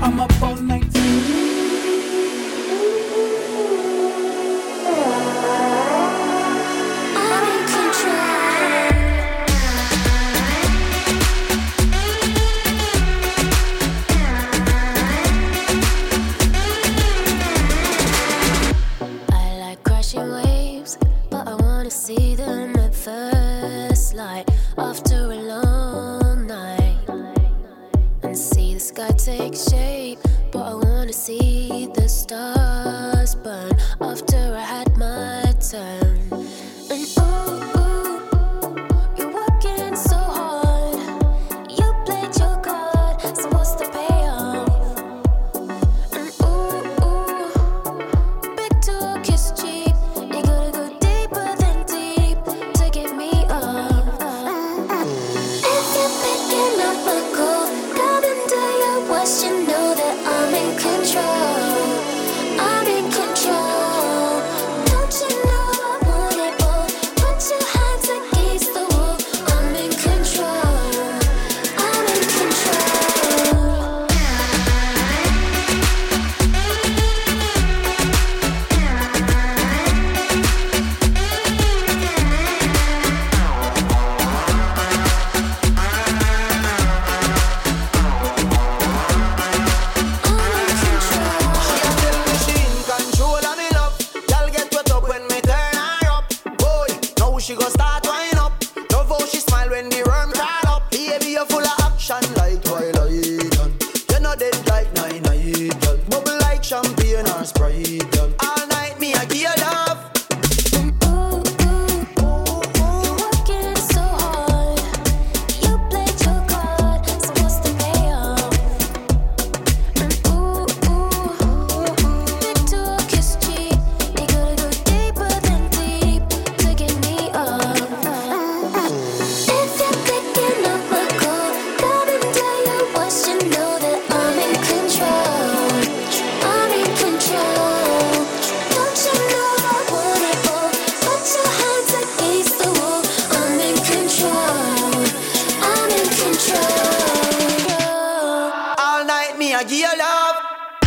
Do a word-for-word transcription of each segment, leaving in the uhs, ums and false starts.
I'm up all night. See them at first light after a long night and see the sky take shape, but I wanna see the stars burn after I had my turn. And ooh, ooh, you're working so hard, you played your card, so what's the payoff? And ooh, ooh, big talk is cheap, you gotta go deeper than deep to get me up. If you're picking up my call, come and do your worst, you know that I'm in control. I'm in control. Don't you know I want it all? Put your hands against the wall. I'm in control. I'm in control. She go start wind up. Love how she smile when the worm crawl up. Baby, you're full of action like Twilight. You're not dead like nine night, girl. Bubble like champagne or Sprite, girl. All night me I give you love. I give you love.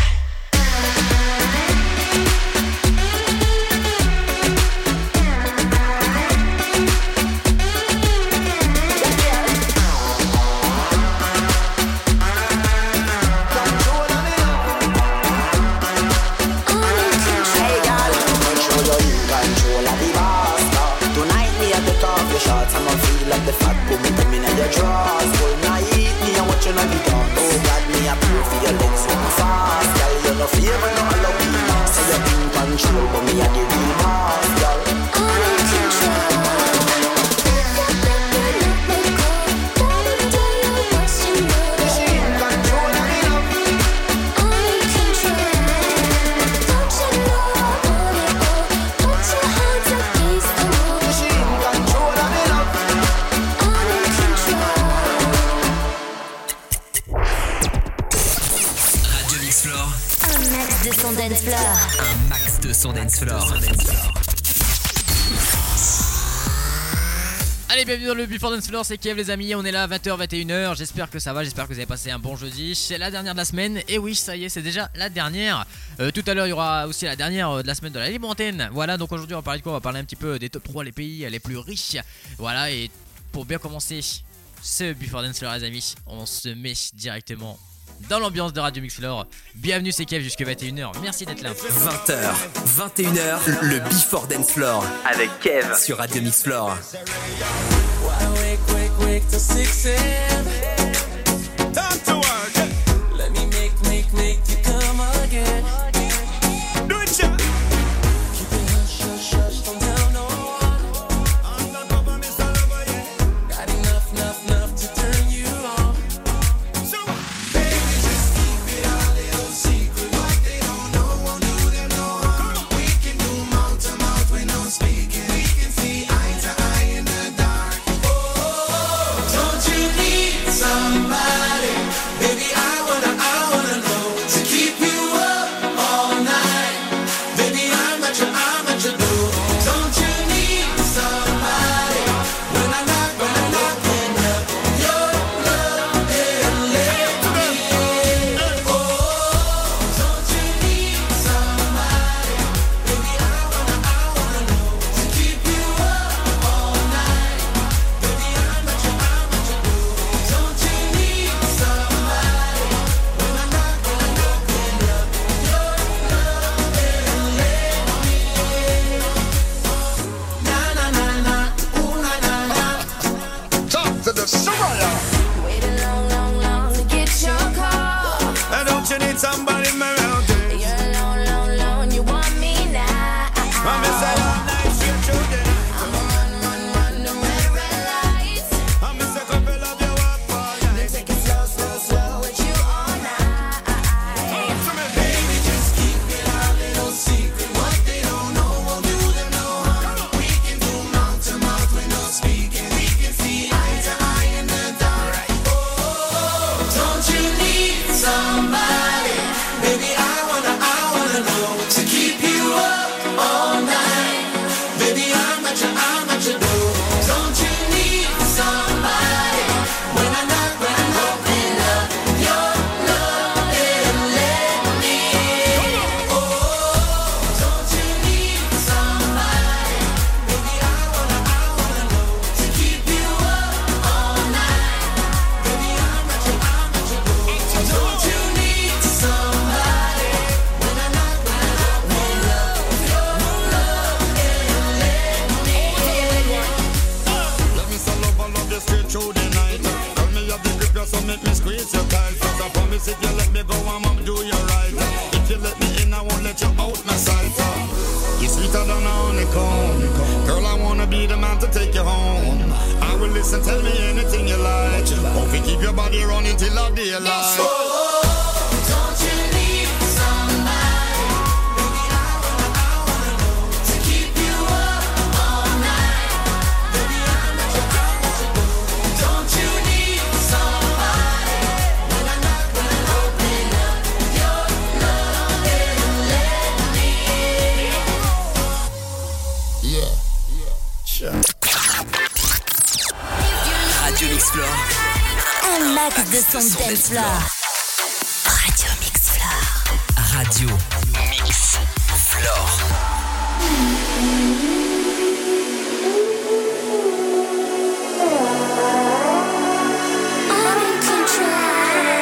Shots, I'ma feel like the fat woman coming in your drawers. All night, me, I want you to be done. Oh God, me, I pray for your legs so fast. Girl, you no favor, no allow me. Say you're in control, but me, I the real boss, girl. I'm in control. De son dance floor. Un max de son dance floor. Allez, bienvenue dans le Before Dance Floor, c'est Kev les amis, on est là à vingt heures vingt et une heures, j'espère que ça va, j'espère que vous avez passé un bon jeudi, c'est la dernière de la semaine, et oui ça y est c'est déjà la dernière, euh, tout à l'heure il y aura aussi la dernière de la semaine de la libre antenne, voilà donc aujourd'hui on va parler de quoi, on va parler un petit peu des top trois, les pays les plus riches, voilà et pour bien commencer ce Before Dance Floor les amis, on se met directement dans l'ambiance de Radio Mixfloor. Bienvenue, c'est Kev jusqu'à vingt et une heures. Merci d'être là. vingt heures, vingt et une heures, le Before Dance Floor avec Kev sur Radio Mixfloor. Let me make, make, make you come again. Do it, yeah. Keep it hush, hush, hush, don't tell no one. Undercover, Mister Lover, yeah. Got enough, enough, enough to turn you on. So, baby, just keep it a little secret. What they don't know won't do them no harm. We can do mouth to mouth when no speaking. We can see eye to eye in the dark. Oh, don't you need some? need somebody around here. You're alone, alone, alone, you want me now. I'm a say all night straight through the night. I'm a run, run, run, the red, red lights. I'm a say couple of you up all night. Take it slow, slow, slow with you all night. Baby, just keep it our little secret. What they don't know will do them no harm. We can do mouth to mouth with no speaking. We can see eye to eye in the dark. Oh, don't you need somebody? Baby, I wanna, I wanna know to keep you up all night. Baby, I'm at your, I'm at your door. Don't you need somebody? When I knock, when I open up your love and let me in. Oh, don't you need somebody? Baby, I wanna, I wanna know to keep you up all night. Baby, I'm at your, I'm at your door. Don't you need somebody? When I knock, when I open up your love and let me in. Let me sell love, I love you straight through the night. Tell me you the grip, you so make me squeeze your tight. Cause I promise if you let me go, I'ma do you right. If you let me in, I won't let you out my sight. You're sweeter than a honeycomb. Girl, I wanna be the man to take you home. I will listen, tell me anything you like. Hope you keep your body running till our daylight. Don't you need somebody? Baby, I wanna, I wanna know to keep you up all night. Baby, I'm at your, I'm at your door. Don't you need somebody? When I knock, when I open up your love and let me in. Yeah, yeah, sure. Radio Mix Floor. Un max de son dance floor. Radio Mix Floor. Radio Mix Floor. I'm in control.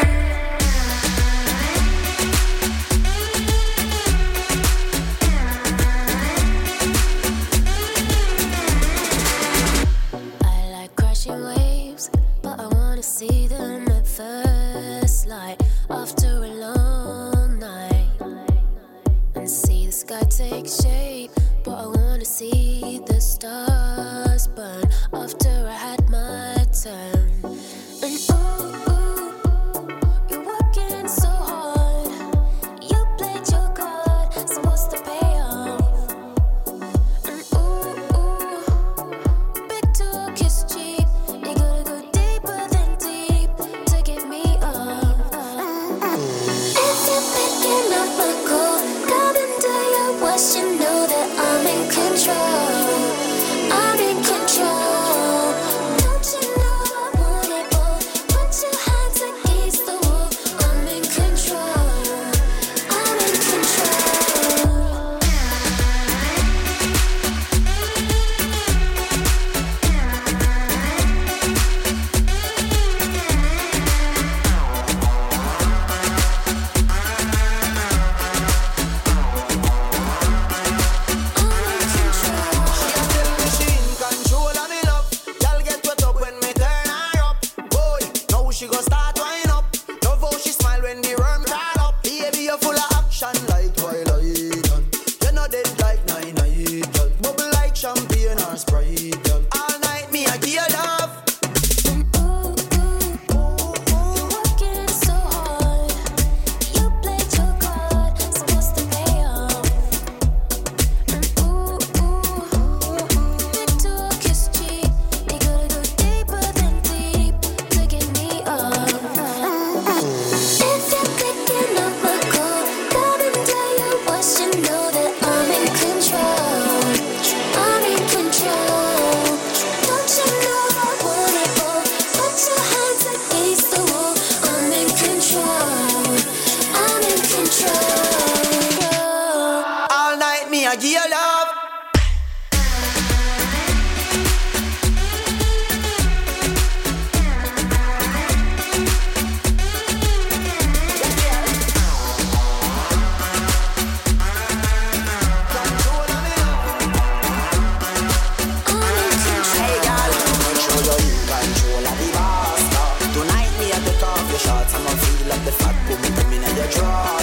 I like crashing waves, but I wanna see them at first light after a long night. And see the sky take shape, but I wanna see the stars burn after I had my turn. And ooh, ooh, you're working so hard. You played your card, supposed to pay off. And ooh, ooh, big talk is cheap. You gotta go deeper than deep to get me off. If you're picking up my call, come and do your worst. You know that I'm in control. I'm in control. Don't you know I want it all? Put your hands against the wall. I'm in control. I'm in control. Machine control of me love. Y'all get wet up when me turn her up. Boy, now she go start wind up. Love how she smile when the worm crawl up. Baby, you're full of action like Twilight. You're not dead like nine night. Girl. Bubble like champagne or Sprite. Girl. All night me I give you love. Ooh, ooh, you're working so hard. You played your card, supposed to pay off. And ooh, ooh, big talk is cheap. You gotta go deeper than deep to get me off. If you're picking up my call, come and do your worst. You know that I'm in control. I'm in control. Don't you know I want it all? Put your hands against the wall. I'm in control. I'm in control. All night me I give you love. Control of me love. I'm in control. Hey girl, control your you control of the boss. Tonight me I take off your shorts. I'ma feel like the fat boom coming in your draw.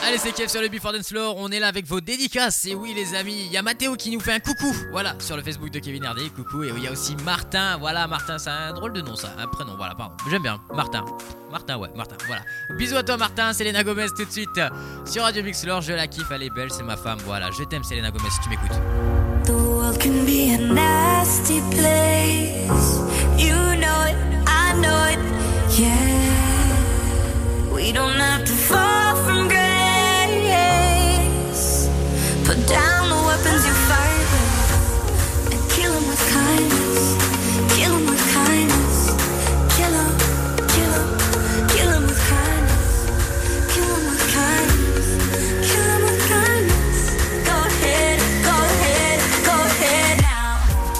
Allez, c'est Kev sur le Before Dance Floor. On est là avec vos dédicaces. Et oui, les amis, il y a Mathéo qui nous fait un coucou. Voilà, sur le Facebook de Kevin R D. Coucou. Et oui, il y a aussi Martin. Voilà, Martin, c'est un drôle de nom, ça. Un prénom, voilà, pardon. J'aime bien. Martin. Martin, ouais, Martin. Voilà. Bisous à toi, Martin. Selena Gomez, tout de suite. Sur Radio Mix Floor, je la kiffe. Elle est belle, c'est ma femme. Voilà, je t'aime, Selena Gomez, si tu m'écoutes. The world can be a nasty place. You know it, I know it, yeah. We don't have to fall from grace. Put down the weapons you fight with and kill 'em with kindness. Kill 'em with kindness. Kill 'em, kill 'em, kill 'em with kindness. Kill 'em with kindness. Kill 'em with kindness. Go ahead, go ahead, go ahead now.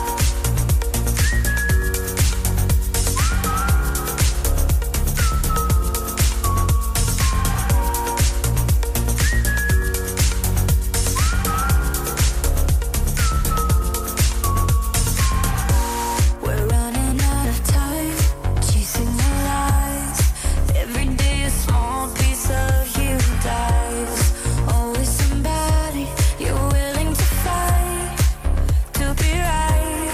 We're running out of time, chasing the lies. Every day a small piece of you dies. Always somebody you're willing to fight to be right.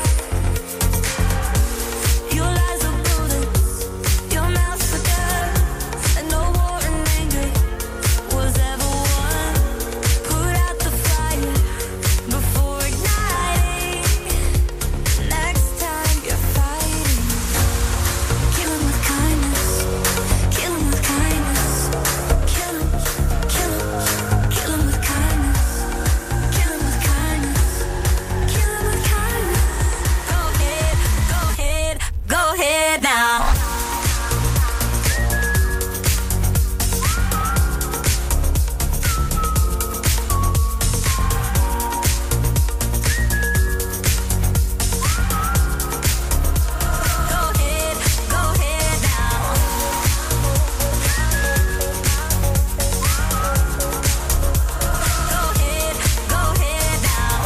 Your lies are bullets, your mouth's a gun, and no war and anger was ever won. Put out the fire before igniting. Next time you're fighting, kill 'em with kindness. Kill 'em with kindness. Kill 'em, kill 'em, kill 'em with kindness. Kill 'em with kindness. Kill 'em with kindness. Go ahead, go ahead, go ahead now. Go ahead, go ahead now. Go ahead, go ahead now.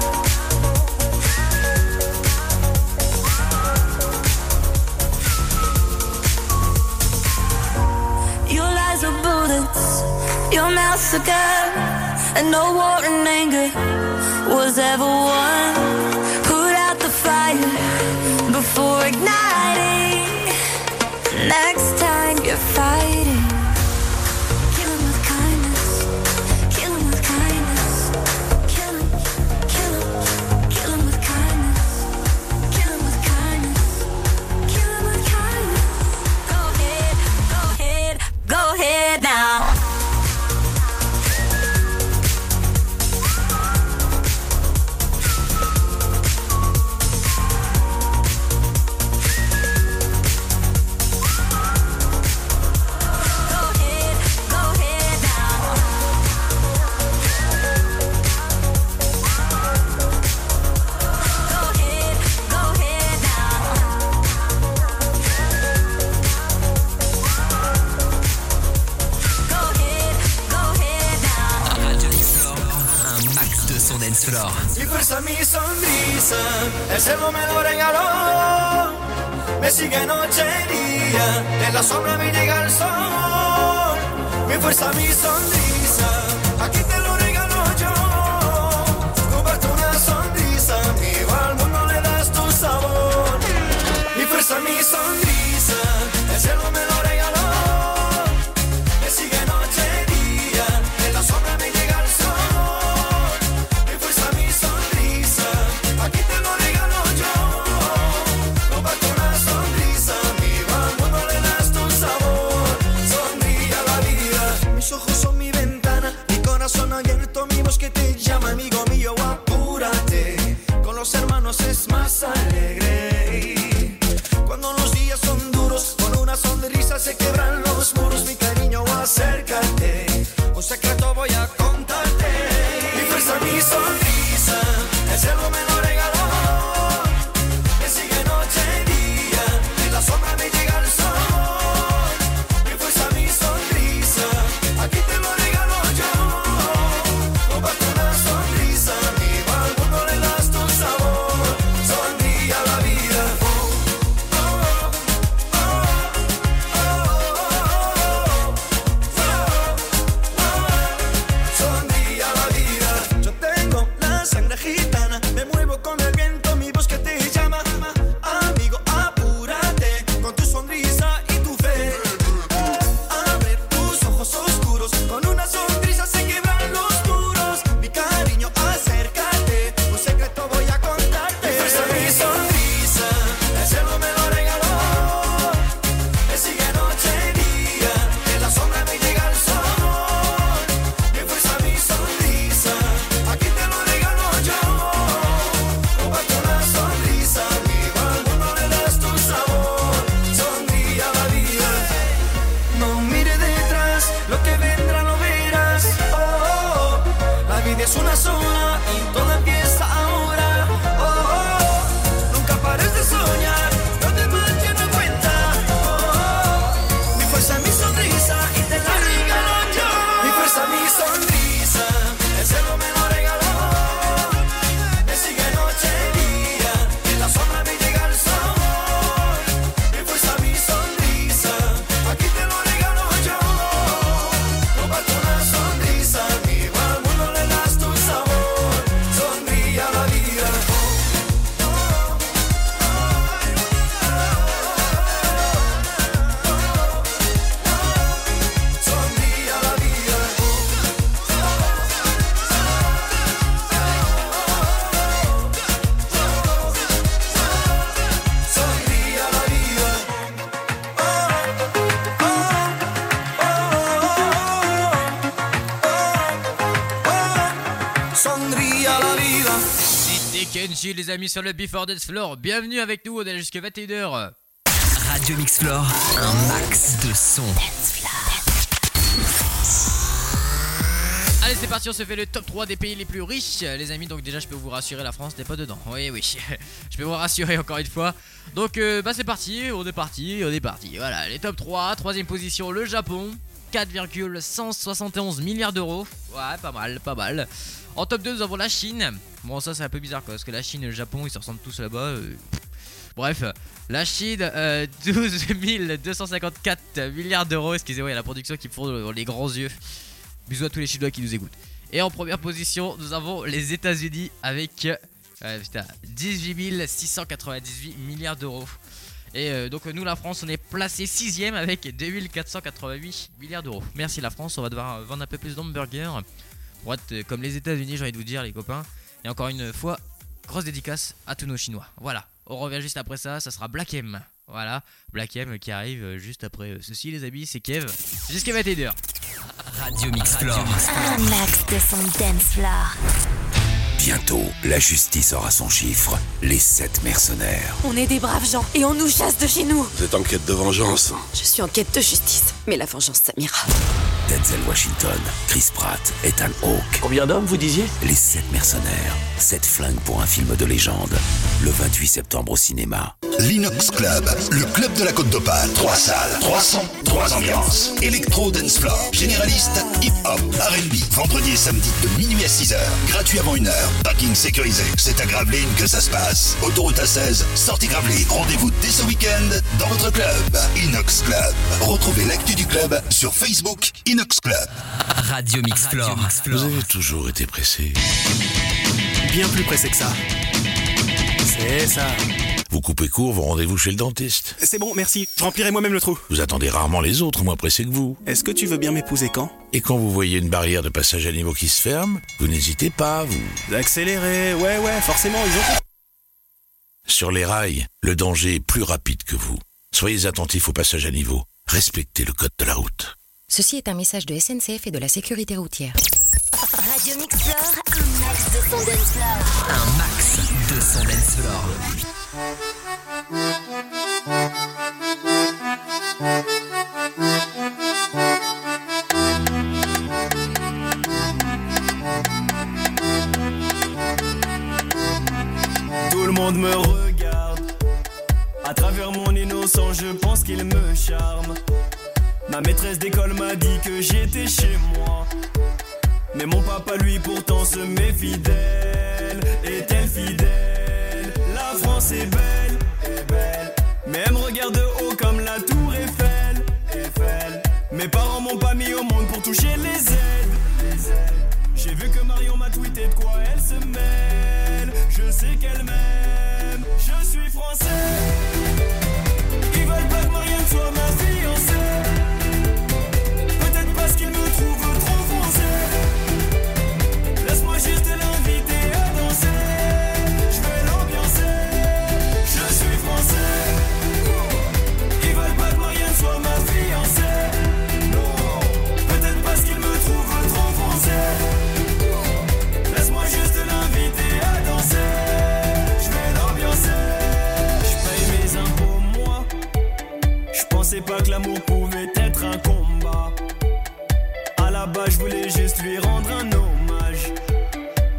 Your lies are bullets, your mouth's a gun, and no war and anger was ever won. Put out the fire before igniting. Next time you're fighting, kill 'em with kindness. Kill 'em with kindness. Kill 'em, kill 'em, kill 'em with kindness. Kill 'em with kindness. Kill 'em with kindness. Go ahead, go ahead, go ahead now. Go ahead, go ahead now. Go ahead, go ahead now. Go ahead, go ahead now. Radio Mix Floor, un max de son dance floor. Y fuerza mi sonrisa, el cielo me lo regaló. Me sigue noche y día, en la sombra me llega el sol. Mi fuerza, mi sonrisa, aquí te lo regalo yo. Comparte una sonrisa, amigo, al mundo le das tu sabor. Mi fuerza, mi sonrisa, el cielo me lo regaló. Me sigue noche y día, en la sombra me llega el sol. Mi fuerza, mi sonrisa, aquí te lo regalo yo. Comparte una sonrisa, amigo, al mundo le das tu sabor. Sonríe a la vida, mis ojos son mi ventana, es una sola y todo empieza ahora. Oh, oh, oh. Nunca pares de soñar, no te marches, no cuenta. Oh, oh. Mi fuerza, mi sonrisa y te la regalo yo. Mi fuerza, mi sonrisa, el cielo me lo regaló. Me sigue noche y día, en la sombra me llega el sol. Mi fuerza, mi sonrisa, aquí te lo regalo yo. Comparte una sonrisa, vivo al mundo le das tu sabor. Sonríe a la vida. Sonríe a la vida. Sonríe a la vida. Sonríe a la vida. C'était Kenji les amis sur le Before Dance Floor. Bienvenue avec nous, on est jusqu'à vingt et une heures. Radio Mix Floor, un max de son. Allez c'est parti, on se fait le top trois des pays les plus riches les amis. Donc déjà je peux vous rassurer, la France n'est pas dedans. Oui oui, je peux vous rassurer encore une fois. Donc euh, bah c'est parti, on est parti, on est parti. Voilà les top trois, troisième position le Japon, quatre virgule cent soixante et onze milliards d'euros. Ouais pas mal, pas mal. En top deux nous avons la Chine. Bon ça c'est un peu bizarre quoi, parce que la Chine et le Japon ils se ressemblent tous là-bas. euh, Bref, la Chine, euh, douze mille deux cent cinquante-quatre milliards d'euros. Excusez-moi, il y a la production qui me font les grands yeux. Bisous à tous les Chinois qui nous écoutent. Et en première position, nous avons les États-Unis avec euh, putain, dix-huit mille six cent quatre-vingt-dix-huit milliards d'euros. Et euh, donc nous la France on est placé sixième avec deux mille quatre cent quatre-vingt-huit milliards d'euros. Merci la France, on va devoir vendre un peu plus d'hamburgers pour être euh, comme les États-Unis, j'ai envie de vous dire les copains. Et encore une fois, grosse dédicace à tous nos Chinois. Voilà, on revient juste après ça, ça sera Black M. Voilà, Black M qui arrive euh, juste après euh, ceci les amis, c'est Kev. Jusqu'à vingt et une heures. Radio Mix Floor. Un max de son dance floor. Bientôt, la justice aura son chiffre, les sept mercenaires. On est des braves gens et on nous chasse de chez nous. Vous êtes en quête de vengeance. Je suis en quête de justice, mais la vengeance ça m'ira. Denzel Washington, Chris Pratt, Ethan Hawke. Combien d'hommes vous disiez? Les sept mercenaires, sept flingues pour un film de légende. Le vingt-huit septembre au cinéma. L'Inox Club, le club de la Côte d'Opale. Trois salles, trois sons, trois ambiances. Electro Dance Floor, généraliste, hip-hop, R and B. Vendredi et samedi de minuit à six heures. Gratuit avant une heure. Parking sécurisé. C'est à Gravelines que ça se passe. Autoroute A seize, sortie Gravelines. Rendez-vous dès ce week-end dans votre club. Inox Club. Retrouvez l'actu du club sur Facebook Inox Club. Radio Mix Floor. Vous avez toujours été pressé. Bien plus pressé que ça. C'est ça. Vous coupez court vos rendez-vous chez le dentiste. C'est bon, merci. Je remplirai moi-même le trou. Vous attendez rarement les autres, moins pressés que vous. Est-ce que tu veux bien m'épouser quand? Et quand vous voyez une barrière de passage à niveau qui se ferme, vous n'hésitez pas, vous. D'accélérer, ouais, ouais, forcément, ils ont... Sur les rails, le danger est plus rapide que vous. Soyez attentifs au passage à niveau. Respectez le code de la route. Ceci est un message de S N C F et de la sécurité routière. Radio Mix Floor, un max de son dance floor. Un max de son dance floor. Tout le monde me regarde. À travers mon innocence, je pense qu'il me charme. Ma maîtresse d'école m'a dit que j'étais chez moi. Mais mon papa, lui, pourtant se méfie d'elle. Est-elle fidèle? La France est belle, est belle. Mais elle me regarde de haut comme la tour Eiffel, Eiffel. Mes parents m'ont pas mis au monde pour toucher les aides, les aides. J'ai vu que Marion m'a tweeté de quoi elle se mêle. Je sais qu'elle m'aime, je suis français. Ils veulent pas que Marianne soit ma fiancée. Peut-être parce qu'ils me trouvent trop foncé. Laisse-moi juste l'inviter à danser. Je vais l'ambiancer. Je suis français. Ils veulent pas que Marianne soit ma fiancée. Non, peut-être parce qu'ils me trouvent trop foncé. Laisse-moi juste l'inviter à danser. Je vais l'ambiancer. Je paye mes impôts moi. Je pensais pas que l'amour pouvait être un combat. À la base je voulais juste lui rendre un hommage.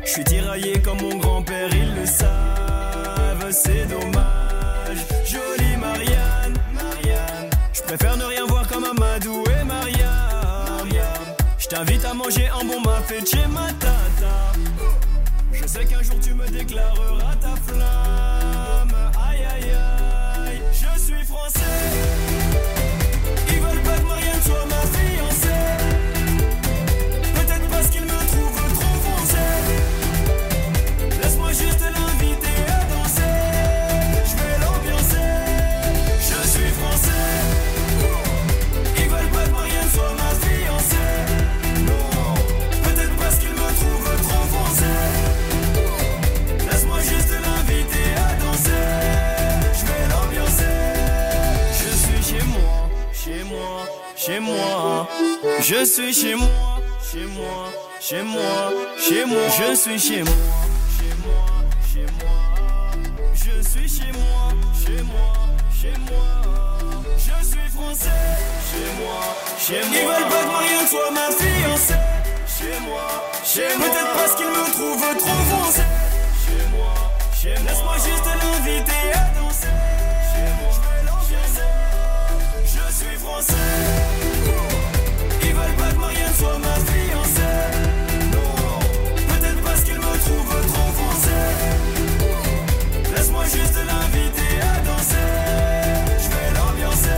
Je suis tiraillé comme mon grand-père, ils le savent, c'est dommage. Jolie Marianne, Marianne, je préfère ne rien voir comme Amadou et Marianne. Je t'invite à manger un bon mafé chez ma tata. Je sais qu'un jour tu me déclareras ta flamme. Aïe aïe aïe, je suis français. Ils veulent pas que Marianne soit ma fiancée. Peut-être parce qu'ils me trouvent trop foncé. Laisse-moi juste l'inviter à danser. Je vais l'ambiancer. Je suis français. Ils veulent pas que Marianne soit ma fiancée. Non, peut-être parce qu'ils me trouvent trop foncé. Laisse-moi juste l'inviter à danser. Je vais l'ambiancer. Je suis chez moi, chez moi, chez moi. Je suis chez moi, chez moi, chez moi, chez moi. Je suis chez moi, chez moi, chez moi. Je suis chez moi, chez moi, chez moi. Je suis français, chez moi, chez moi. Ils veulent pas que Marianne soit ma fiancée. Chez moi, chez moi. Peut-être parce qu'ils me trouvent trop foncé. Chez moi, chez moi. Laisse-moi juste l'inviter à danser. Chez moi, je vais l'ambiancer. Je suis français. Ils veulent pas que Marianne soit ma fiancée. Non, peut-être parce qu'ils me trouvent trop foncé. Laisse-moi juste l'inviter à danser. Je vais l'ambiancer.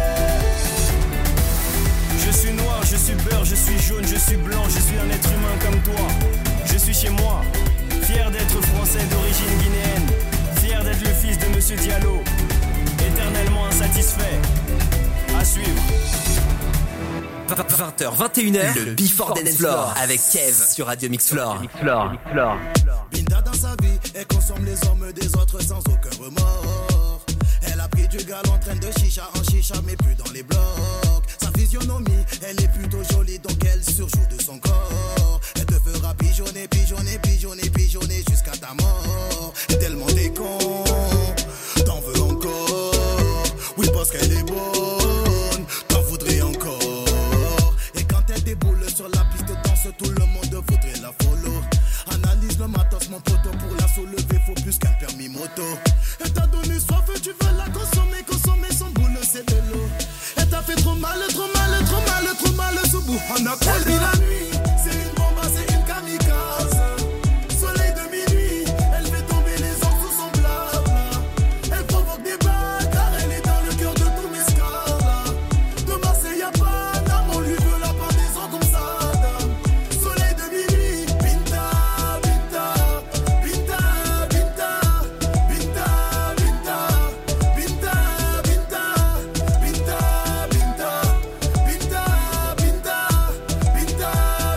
Je suis noir, je suis beurre, je suis jaune, je suis blanc, je suis un être humain comme toi. Je suis chez moi, fier d'être français d'origine guinéenne, fier d'être le fils de Monsieur Diallo, éternellement insatisfait. À suivre. vingt heures, vingt et une heures, le Before Dance Floor avec Kev sur Radio Mix Floor. Binda dans sa vie, elle consomme les hommes des autres sans aucun remords. Elle a pris du gal en train de chicha en chicha, mais plus dans les blocs. Sa physionomie, elle est plutôt jolie, donc elle surjoue de son corps. Elle te fera pigeonner, pigeonner, pigeonner, pigeonner jusqu'à ta mort. Et tellement t'es con, t'en veux encore. Oui, parce qu'elle est bonne, t'en voudrais encore. Et quand elle déboule sur la piste de danse, tout le monde voudrait la follow. Analyse le matos, mon poteau, pour la soulever, faut plus qu'un permis moto. Elle t'a donné soif, tu veux la consommer, consommer son boule, c'est de l'eau. Elle t'a fait trop mal, trop mal, trop mal, trop mal, sous bout. On a elle vit la nuit, c'est une bombe, c'est une kamikaze. Soleil de minuit, elle fait tomber les hommes sous son blabla. Elle provoque des bagarres, car elle est dans le cœur de tous mes scars. De Marseille à Paname, on lui veut la pendaison comme ça. Soleil de minuit, Binta, Binta, Binta, Binta, Binta, Binta, Binta, Binta, Binta, Binta, Binta, Binta, Binta,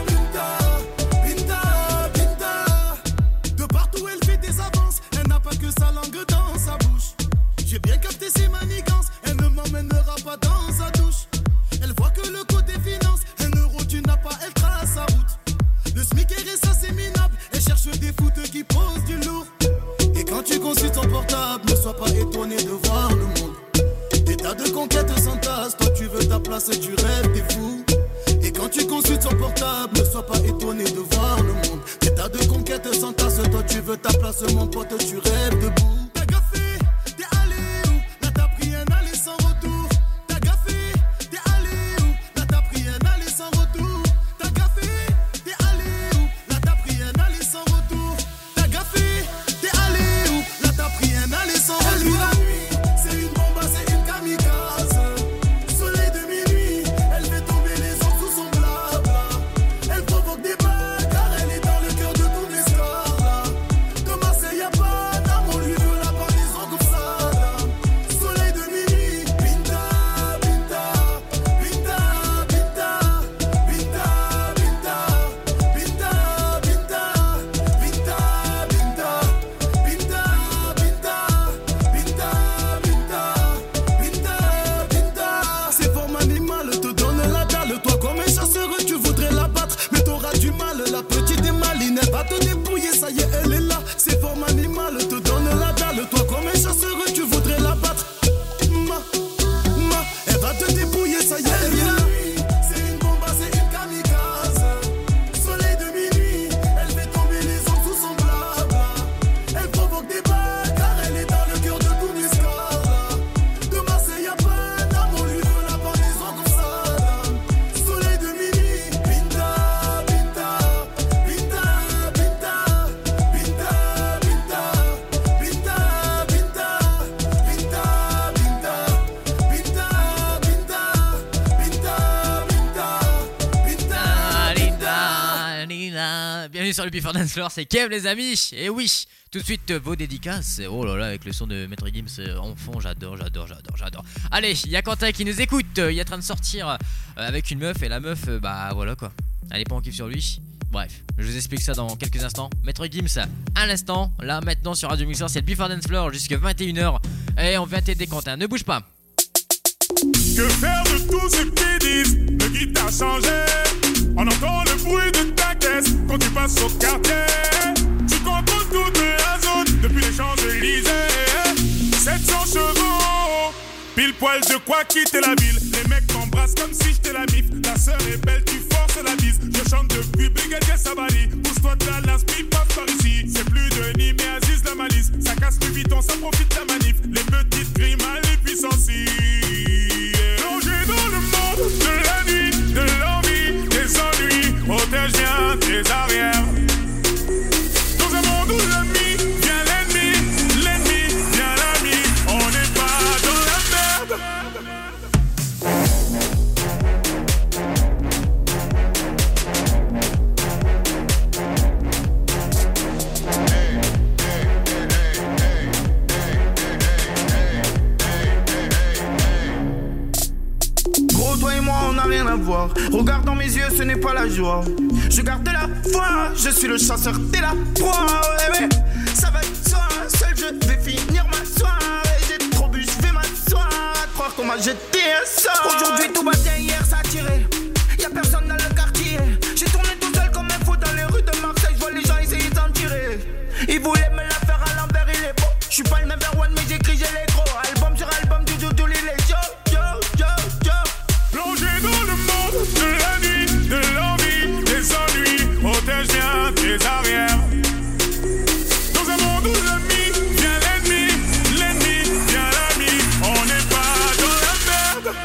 Binta, Binta, Binta. De partout elle fait des avances, elle n'a pas que sa langue dans sa bouche. J'ai bien capté ses manigances, elle ne m'emmènera pas dans sa douche. Elle voit que le côté finance, un euro tu n'as pas, elle trace sa route. Le SMIC est ça c'est minable, elle cherche des foutes qui posent du lourd. Et quand tu consultes ton portable, ne sois pas étonné de voir le monde. Des tas de conquêtes s'entassent, toi tu veux ta place, tu rêves, t'es fou. Et quand tu consultes son portable, ne sois pas étonné de voir le monde. Des tas de conquêtes s'entassent, toi tu veux ta place, mon pote, tu rêves debout. T'as gaffé, t'es allé où? Là t'as pris un aller sans retour. T'as gaffé, t'es allé où? Là t'as pris un aller sans retour. T'as gaffé, t'es allé où? Là t'as pris un aller sans retour. T'as gaffé, t'es allé où? Là t'as pris un aller sans retour. Elle vit la nuit, c'est une bombe, c'est une kamikaze. Soleil de minuit, elle fait tomber les hommes sous son blabla. Elle provoque des bagarres, elle est dans le cœur de tous mes scars. De Marseille à Paname, on lui ça. Bienvenue sur le Before Dance Floor, c'est Kev les amis. Et oui, tout de suite vos dédicaces. Oh là là, avec le son de Maître Gims en fond, j'adore, j'adore, j'adore, j'adore. Allez, il y a Quentin qui nous écoute. Il est en train de sortir avec une meuf et la meuf, bah voilà quoi. Elle est pas en kiff sur lui. Bref, je vous explique ça dans quelques instants. Maître Gims à l'instant, là maintenant sur Radio Mixer, c'est le Before Dance Floor jusqu'à vingt et une heures. Et on vient t'aider Quentin, ne bouge pas. Que faire de tout ce qu'ils disent? Le guide t'a changé. On entend le bruit de ta caisse quand tu passes au quartier. Tu contrôles toute la zone depuis les Champs-Élysées. sept cents chevaux, pile poil de quoi quitter la ville. Les mecs t'embrassent comme si j'étais la mif. Ta sœur est belle, tu forces la bise. Je chante depuis Brigadier Sabali. Pousse-toi de la l'inspi, passe par ici. C'est plus de Nîmes mais Aziz la malice. Ça casse plus vite, on s'en profite de la manif. Les petites grimes à les puissances. De la nuit, de l'envie, des ennuis, protège bien tes arrières. Dans un monde où l'ami vient l'ennemi, l'ennemi vient l'ami, on n'est pas dans la merde. Toi et moi on n'a rien à voir. Regarde dans mes yeux, ce n'est pas la joie. Je garde de la foi, je suis le chasseur, t'es la proie. Ouais, ouais. Ça va être soi, seul je vais finir ma soirée. J'ai trop bu, je vais m'asseoir. À croire qu'on m'a jeté un sort. Aujourd'hui tout battait, hier ça a tiré. Y'a personne dans le quartier. J'ai tourné tout seul comme un fou dans les rues de Marseille. Je vois les gens essayer d'en tirer. Ils voulaient me la faire à l'envers, il est beau. Je suis pas le number one mais j'écris, j'ai les gros. Album sur album, du doudou, les yo, yo, yo, yo. Plongé dans le monde de la nuit, de l'envie, des ennuis, protège bien tes arrières. Dans un monde où l'ami vient l'ennemi, l'ennemi vient l'ami, on n'est pas dans la merde.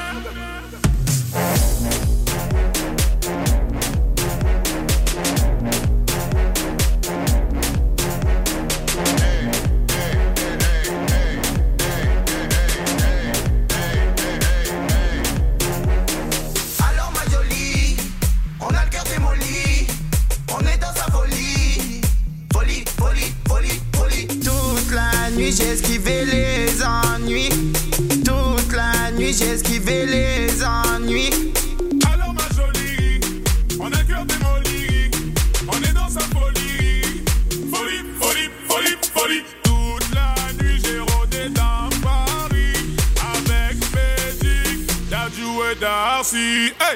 J'ai esquivé les ennuis. Toute la nuit j'ai esquivé les ennuis. Alors ma jolie, on a le cœur démoli. On est dans sa folie. Folie, folie, folie, folie. Toute la nuit j'ai rôdé dans Paris. Avec Bédic, Dadju et Darcy. Hey!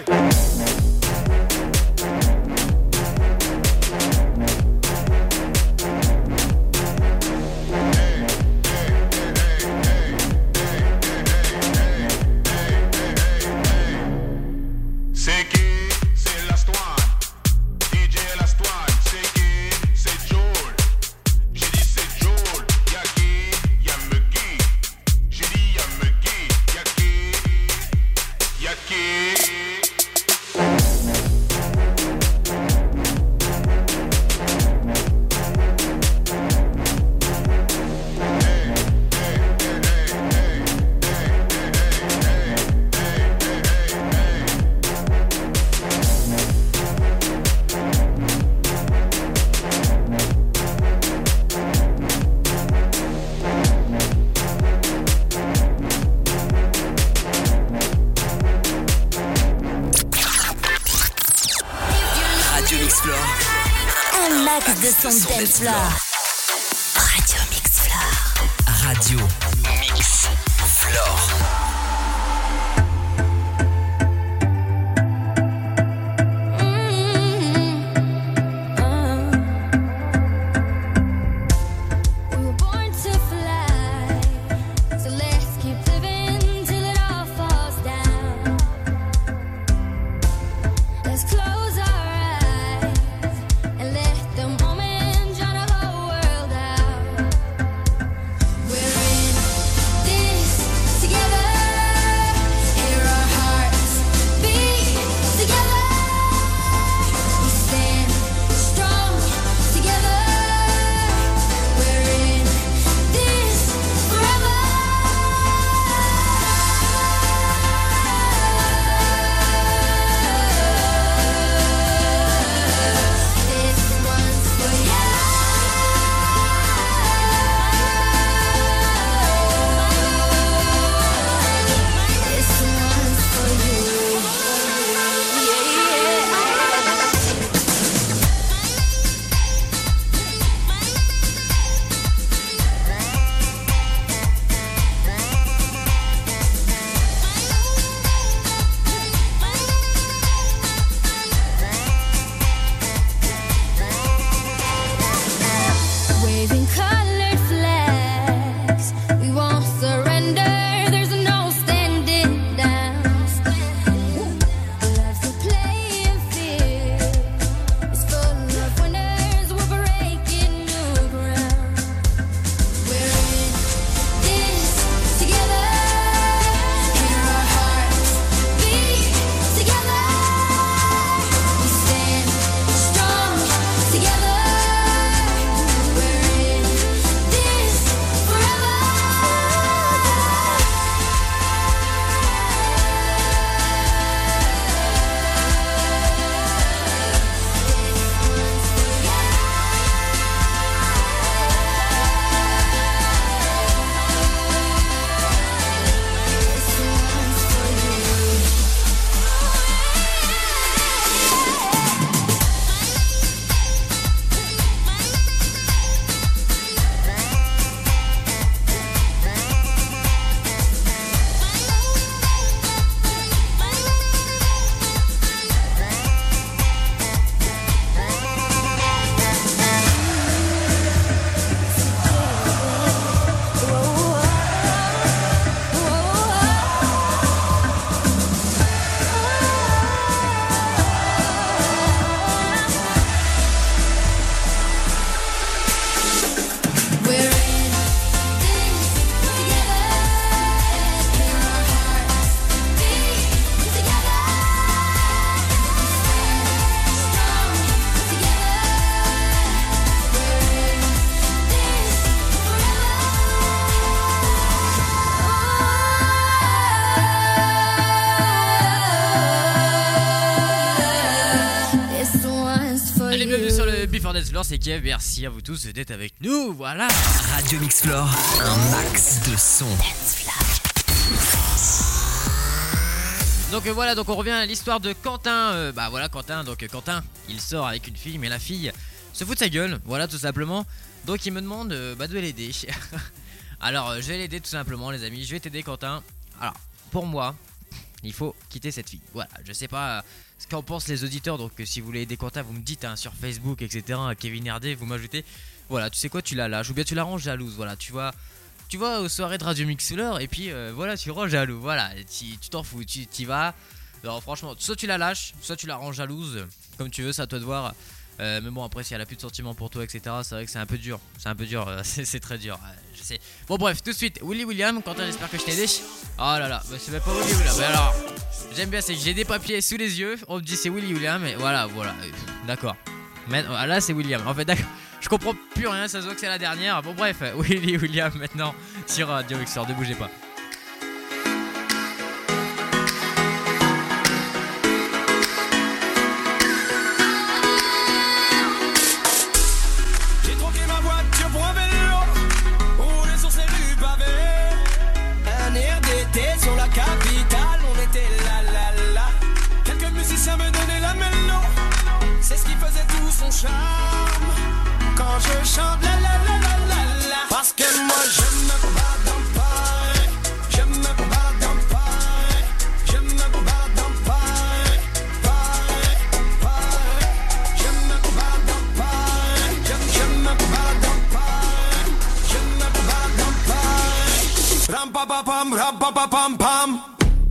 Son dance floor. Radio Mix Floor. Radio Mix Floor. Together Allez, bienvenue sur le Before Dance Floor, c'est Kev, merci à vous tous d'être avec nous, voilà. Radio Mix Floor, un max de son. Donc euh, voilà, donc on revient à l'histoire de Quentin. Euh, bah voilà, Quentin, donc euh, Quentin, il sort avec une fille, mais la fille se fout de sa gueule, voilà tout simplement. Donc il me demande euh, bah, de l'aider. Alors euh, je vais l'aider tout simplement, les amis, je vais t'aider, Quentin. Alors, pour moi, il faut quitter cette fille. Voilà, je sais pas euh, ce qu'en pensent les auditeurs, donc euh, si vous voulez aider Quentin, vous me dites hein, sur Facebook, et cetera. Kevin R D, vous m'ajoutez. Voilà, tu sais quoi, tu la lâches, ou bien tu la ranges jalouse, voilà, tu vois. Tu vas aux soirées de Radio Mix Floor et puis euh, voilà, tu ranges jaloux, voilà, tu t'en fous, tu t'y vas. Alors franchement, soit tu la lâches, soit tu la ranges jalouse, comme tu veux, c'est à toi de voir. Euh, mais bon, après, si elle a plus de sentiments pour toi, et cetera, c'est vrai que c'est un peu dur, c'est un peu dur, euh, c'est, c'est très dur, euh, je sais. Bon, bref, tout de suite, Willy William, Quentin, j'espère que je t'ai aidé. Oh là là, bah, c'est même pas Willy William, mais alors, j'aime bien, c'est que j'ai des papiers sous les yeux, on me dit c'est Willy William, et voilà, voilà, euh, d'accord. Maintenant, là, c'est William, en fait, d'accord. Je comprends plus rien, ça se voit que c'est la dernière. Bon bref, Willy William maintenant sur Radio Mix Floor, ne bougez pas. J'ai troqué ma voiture pour un vélo, roulé sur ces rues pavées. Un air d'été sur la capitale, on était là là là. Quelques musiciens me donnaient la mélo, c'est ce qui faisait tout son charme. Quand je chante la la la la la la, parce que moi je me bats dans Paris, je me bats dans Paris, je me bats dans Paris, Paris, Paris, je me bats dans Paris, je, je me bats dans Paris, je me bats dans Paris. Ram pa pa pam, ram pa pa pam pam.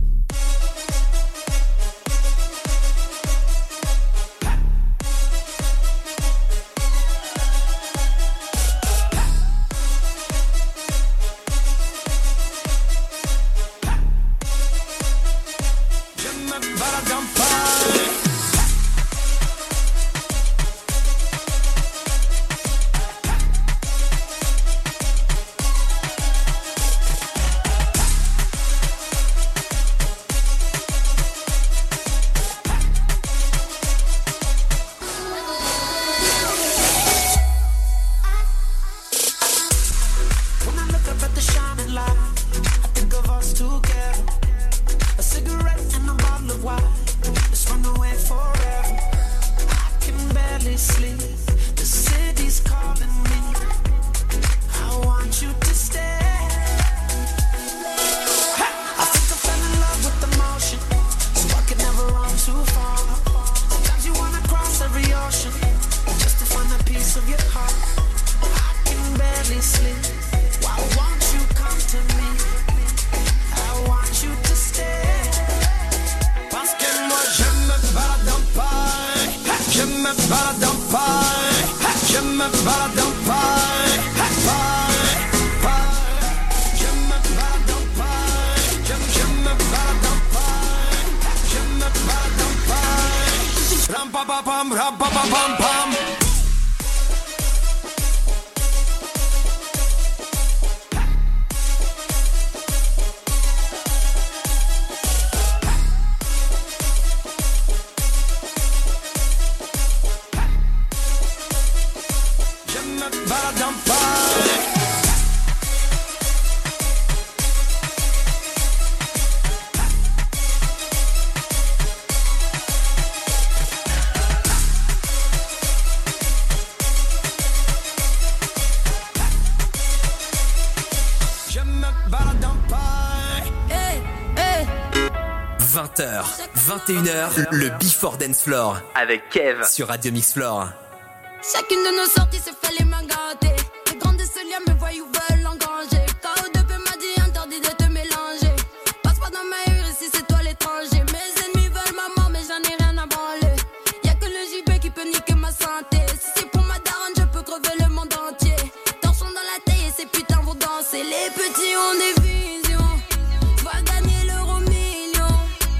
vingt heures, vingt et une heures, le Before Dance Floor avec Kev sur Radio Mix Floor. Chacune de nos sorties se fait les mains gâtées. Les grands de ce lien me voient ou veulent engranger. K O deux P m'a dit interdit de te mélanger. Passe pas dans ma rue si c'est toi l'étranger. Mes ennemis veulent ma mort mais j'en ai rien à branler. Y'a que le J B qui peut niquer ma santé. Si c'est pour ma daronne je peux crever le monde entier. Torchons dans la taille et ces putains vont danser. Les petits ont des visions, va gagner l'euro million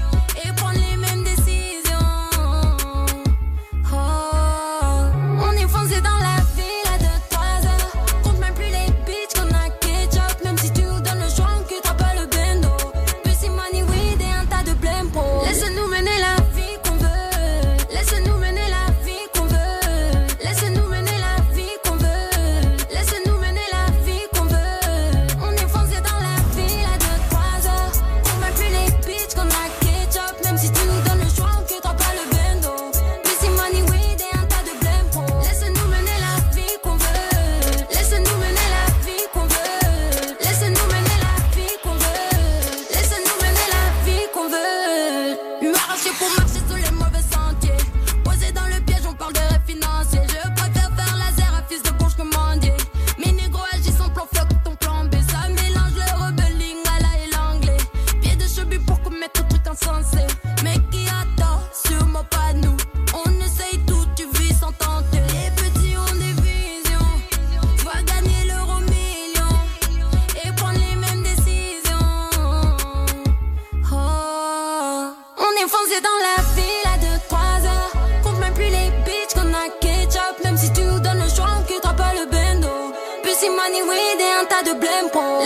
et prendre les mêmes décisions. Oh, on est foncé dans la ville à deux trois heures. Compte même plus les bitches qu'on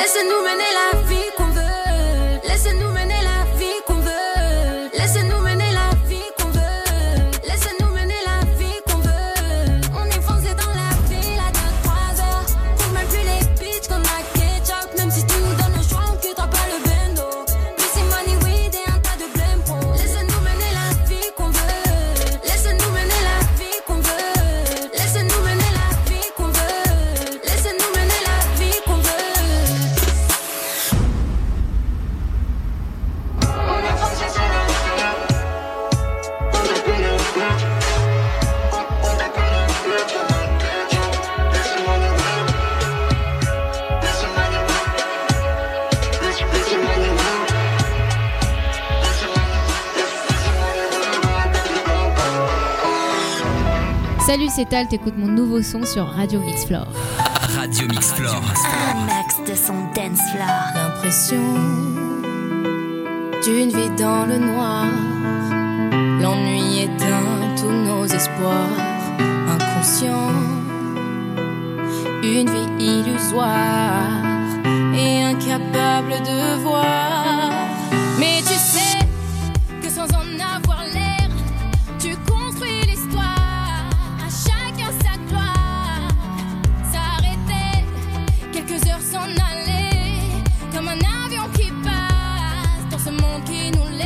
Laissez-nous mener la vie qu'on veut. Laissez-nous mener la vie qu'on veut. Laissez-nous mener la vie qu'on veut. Laissez-nous mener la vie qu'on veut. On est foncé dans la ville à deux trois heures. Trouve même plus les bitches qu'on a ketchup. Même si tu nous donnes le choix, on quittera pas le bendo. Missy money, weed et un tas de blême pro. Laissez-nous mener la vie qu'on veut. Laissez-nous mener la vie qu'on veut. Laissez-nous mener la vie qu'on veut. Laissez-nous mener la vie qu'on veut. Salut, c'est Tal, t'écoutes mon nouveau son sur Radio Mixflore. Radio Mixflore. Un max de son dance floor. L'impression d'une vie dans le noir. L'ennui éteint tous nos espoirs. Inconscient, une vie illusoire et incapable de voir. Mais tu sais que sans en avoir l'air, tu construis l'histoire. À chacun sa gloire. S'arrêter, quelques heures s'en aller, comme un avion qui passe dans ce monde qui nous laisse.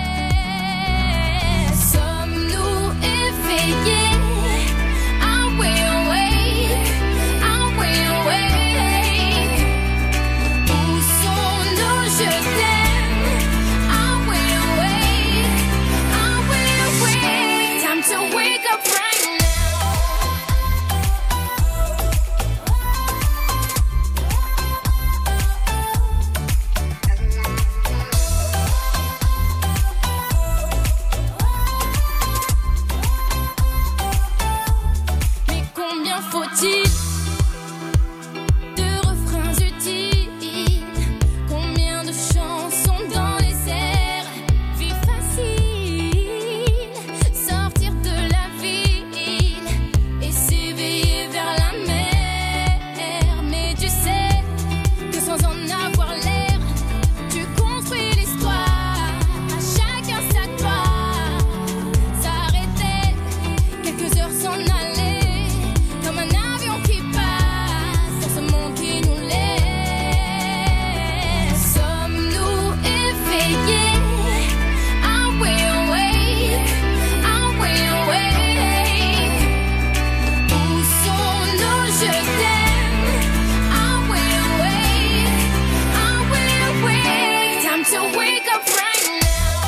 Sommes-nous éveillés? Are we awake? Are we awake? Où sont-nous? Je t'aime. Are we awake? Are we awake? Time to wake up right now. Mais combien faut-il de refrains utiles? Combien de chansons dans les airs? Vie facile, sortir de la ville et s'éveiller vers la mer. Mais tu sais que sans en avoir l'air, tu construis l'histoire. À chacun sa gloire. S'arrêter, quelques heures s'en aller, comme un avion qui passe dans ce monde qui nous laisse. Sommes-nous éveillés? Are we awake? Are we awake? Où sont-nous? Je t'aime. Are we awake? Are we awake? Time to wake up right now.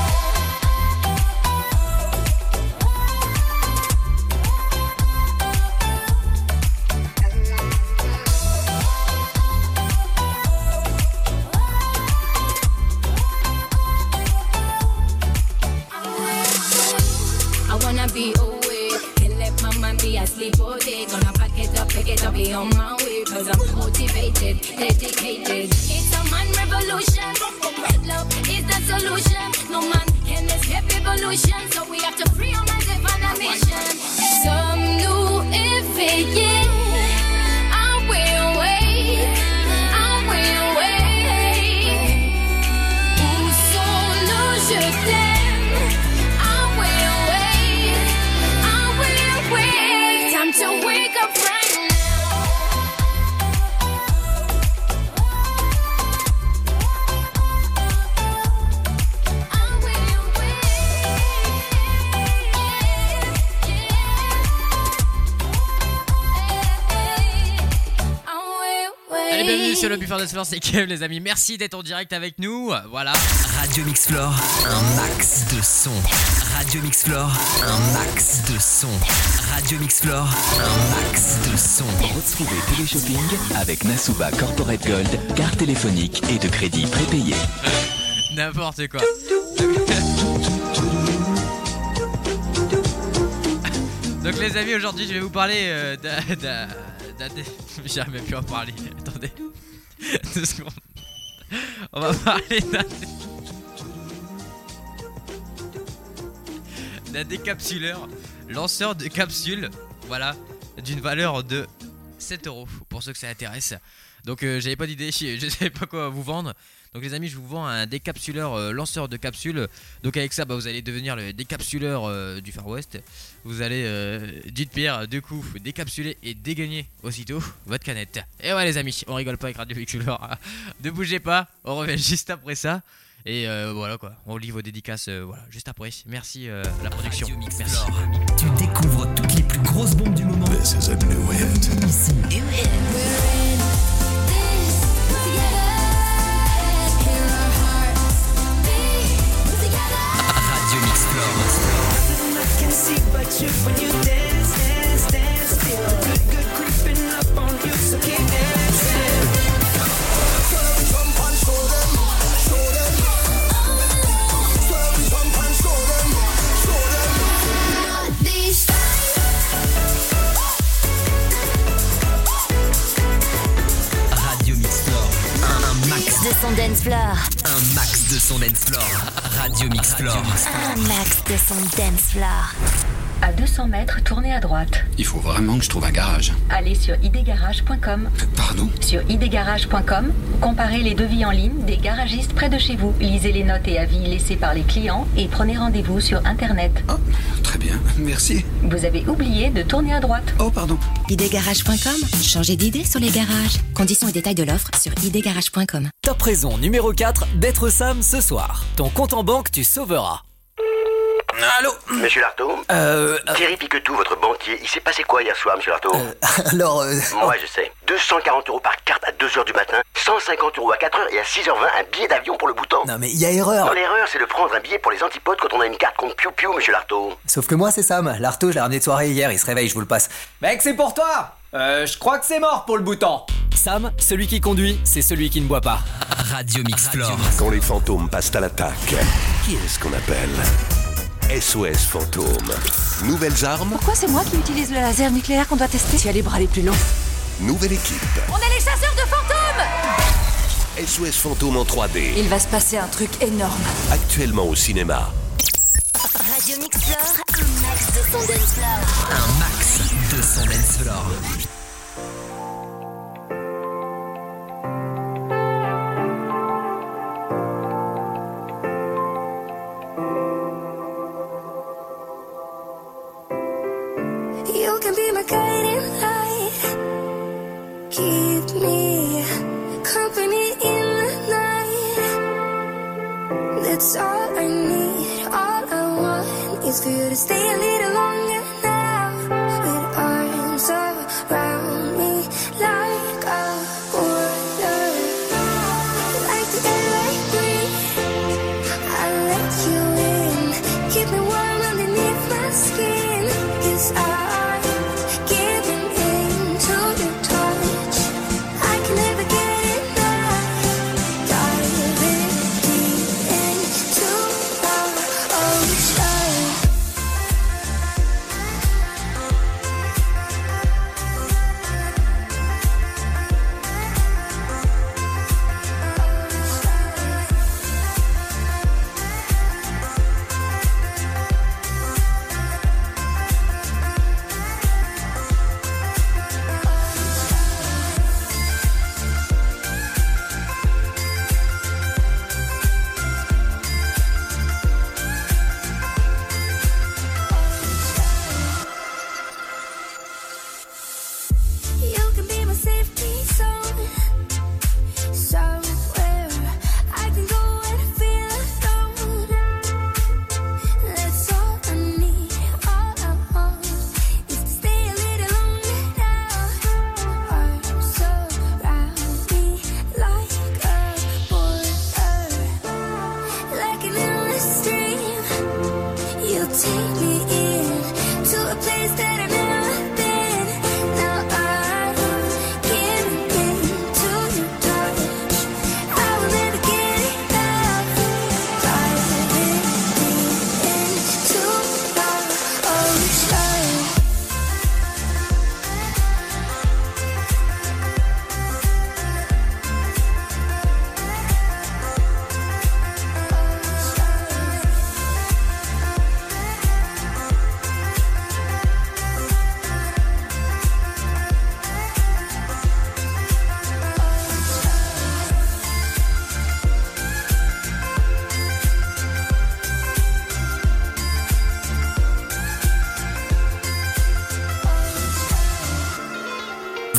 I wanna be awake, can't let my mind be asleep all day. Gonna pack it up, pick it up, be on my way. Cause I'm motivated, dedicated. It's a man revolution. Love is the solution. No man can escape evolution. So we have to free our minds and find a mission. Sommes-nous éveillés? Are we awake? Are we awake? Où sont-nous? Je t'aime. Are we awake? Are we awake? Time to wake up right now. Are we awake? Allez, bienvenue sur le Before Dance Floor, c'est Kev les amis, merci d'être en direct avec nous, voilà. Radio Mixflore, un max de son. Radio Mixflore, un max de son. Radio Mixflore, un max de son. Retrouvez Téléshopping avec Nasuba Corporate Gold, carte téléphonique et de crédit prépayé. N'importe quoi. Donc les amis, aujourd'hui je vais vous parler euh, d'un... d'un- d'un dé- J'arrive même plus à en parler, attendez. Deux secondes. On va parler d'un... d'un décapsuleur, lanceur de capsules, voilà, d'une valeur de sept euros, pour ceux que ça intéresse. Donc euh, j'avais pas d'idée, je savais pas quoi vous vendre. Donc les amis, je vous vends un décapsuleur euh, lanceur de capsules. Donc avec ça, bah, vous allez devenir le décapsuleur euh, du Far West. Vous allez euh, d'une pierre, deux coups, décapsuler et dégagner aussitôt votre canette. Et ouais les amis, on rigole pas avec Radio Mixfleur. Ne bougez pas, on revient juste après ça. Et euh, voilà quoi, on lit vos dédicaces euh, voilà, juste après. Merci euh, la production. Merci. Tu découvres toutes les plus grosses bombes du moment. This is a new hit. Ici. Radio Mixfleur. Radio Mixfleur. Un max de son dance floor. Un max de son dance floor. Radio Mixfleur. Un max de son dance floor. À deux cents mètres, tournez à droite. Il faut vraiment que je trouve un garage. Allez sur idgarage point com. Pardon ? Sur idgarage point com, comparez les devis en ligne des garagistes près de chez vous. Lisez les notes et avis laissés par les clients et prenez rendez-vous sur Internet. Oh, très bien, merci. Vous avez oublié de tourner à droite. Oh, pardon. idgarage point com. Changez d'idée sur les garages. Conditions et détails de l'offre sur idgarage point com. Top raison numéro quatre d'être Sam ce soir. Ton compte en banque, tu sauveras. Allô ? Monsieur Lartaud ? Euh... Thierry Piquetou, votre banquier, il s'est passé quoi hier soir, monsieur Lartaud ? Euh, alors... Euh... Moi, je sais. deux cent quarante euros par carte à deux heures du matin, cent cinquante euros à quatre heures et à six heures vingt, un billet d'avion pour le bouton. Non mais il y a erreur. Non, l'erreur, c'est de prendre un billet pour les antipodes quand on a une carte contre Piu Piu, monsieur Lartaud. Sauf que moi, c'est Sam. Lartaud, je l'ai ramené de soirée hier, il se réveille, je vous le passe. Mec, c'est pour toi. Euh, je crois que c'est mort pour le bouton. Sam, celui qui conduit, c'est celui qui ne boit pas. Radio Mixfleur. Quand les fantômes passent à l'attaque, qui est-ce qu'on appelle ? S O S Fantôme. Nouvelles armes, Pourquoi c'est moi qui utilise le laser nucléaire qu'on doit tester ? Tu as les bras les plus longs. nouvelle équipe. On est les chasseurs de fantômes ! S O S Fantôme en trois D. Il va se passer un truc énorme. Actuellement au cinéma. Radio Mixfleur, un max de son dance floor. Un max de son dance floor. You can be my guiding light. Keep me company in the night. That's all I need. All I want is for you to stay a little longer now. With arms around me like a border. Like the air I breathe, I let you in. Keep me warm underneath my skin. 'Cause I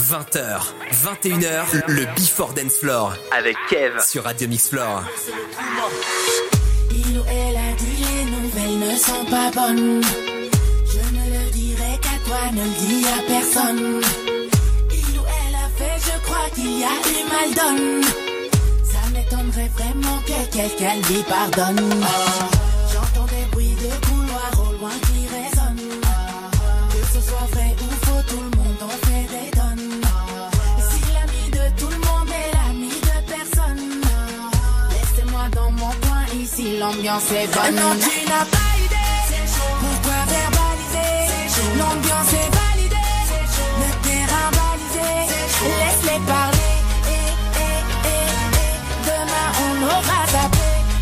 vingt heures, vingt et une heures, le Before Dance Floor avec Kev sur Radio Mix Floor. Il ou elle a dit les nouvelles ne sont pas bonnes. Je ne le dirai qu'à toi, ne le dis à personne. Il ou elle a fait, je crois qu'il y a eu mal donne. Ça m'étonnerait vraiment que quelqu'un lui pardonne. Oh, j'entends des bruits de couloir au loin qui résonnent. Que ce soit vrai ou faux, tout le monde en fait des tonnes. Si l'ami de tout le monde est l'ami de personne, laissez-moi dans mon coin, ici l'ambiance est bonne. Non, tu n'as pas idée, pourquoi verbaliser? L'ambiance est validée, le terrain balisé. Laisse-les parler, et, et, et, et. Demain on aura zappé.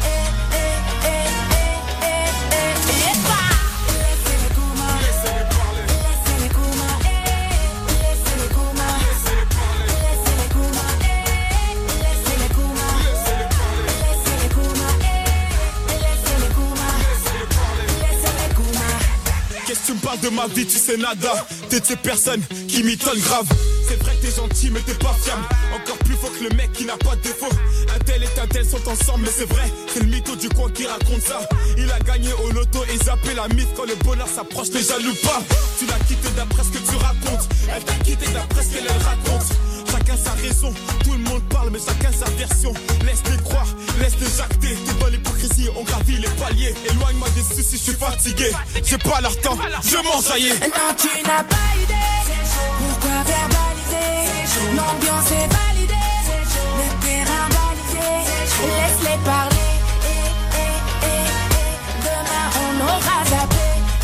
Tu me parles de ma vie, tu sais nada. T'es de ces personnes qui m'étonnent grave. C'est vrai que t'es gentil mais t'es pas fiable. Encore plus faux que le mec qui n'a pas de défaut. Un tel et un tel sont ensemble mais c'est vrai. C'est le mytho du coin qui raconte ça. Il a gagné au loto et zappé la mythe. Quand le bonheur s'approche les jaloux pas. Tu l'as quitté d'après ce que tu racontes. Elle t'a quitté d'après ce qu'elle elle raconte. Chacun sa raison, tout le monde parle mais chacun sa version. Laisse-les croire, laisse-les jacter. T'es dans l'hypocrisie, on gravit les paliers. Éloigne-moi des soucis, je suis fatigué. J'ai pas leur temps, je m'en jaillis. Non, tu n'as pas idée, pourquoi verbaliser? L'ambiance est validée, le terrain balisé. Laisse-les parler, et, et, et, et. Demain on aura zappé.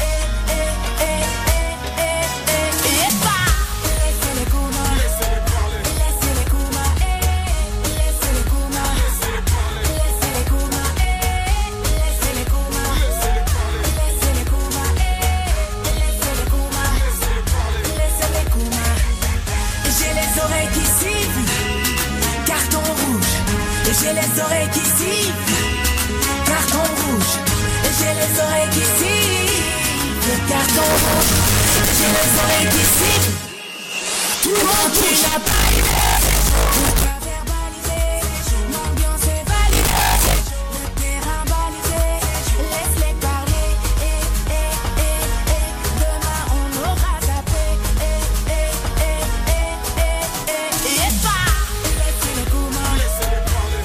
J'ai les oreilles qui sifflent, carton rouge. J'ai les oreilles qui sifflent, carton rouge. J'ai les oreilles qui sifflent. Non, tu n'as pas idée. Pourquoi verbaliser? L'ambiance est validée, le terrain balisé. Laisse-les parler, et, et, et, et. Demain on aura zappé, et, et, et, et, et, et, et, et, pas. Laissez-les coups, laissez-les parler.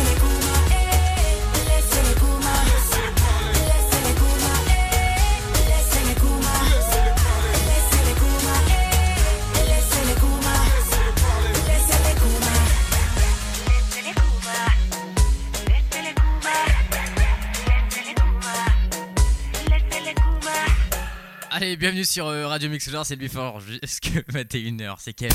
Allez, bienvenue sur euh, Radio Mix Floor, c'est le Before jusqu'à vingt et une heures, c'est Kev.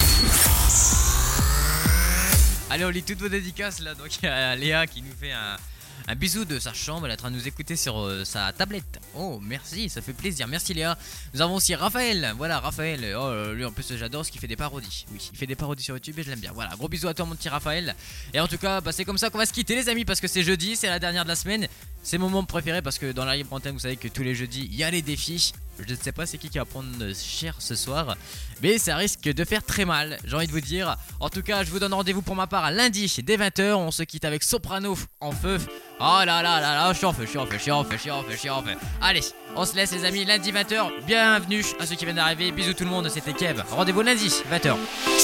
Allez, on lit toutes vos dédicaces là, donc il y a Léa qui nous fait un, un bisou de sa chambre, elle est en train de nous écouter sur euh, sa tablette. Oh, merci, ça fait plaisir, merci Léa. Nous avons aussi Raphaël, voilà Raphaël, oh lui en plus j'adore ce qu'il fait des parodies. Oui, il fait des parodies sur YouTube et je l'aime bien, voilà, gros bisous à toi mon petit Raphaël. Et en tout cas, bah, c'est comme ça qu'on va se quitter les amis, parce que c'est jeudi, c'est la dernière de la semaine. C'est mon moment préféré parce que dans la libre antenne, vous savez que tous les jeudis, il y a les défis. Je ne sais pas c'est qui qui va prendre cher ce soir, mais ça risque de faire très mal, j'ai envie de vous dire. En tout cas, je vous donne rendez-vous pour ma part à lundi dès vingt heures. On se quitte avec Soprano en feu. Oh là là là là, je suis en feu, je suis en feu, je suis en feu, je suis en feu, je suis en feu. Allez, on se laisse les amis, lundi vingt heures. Bienvenue à ceux qui viennent d'arriver. Bisous tout le monde, c'était Kev. Rendez-vous lundi vingt heures.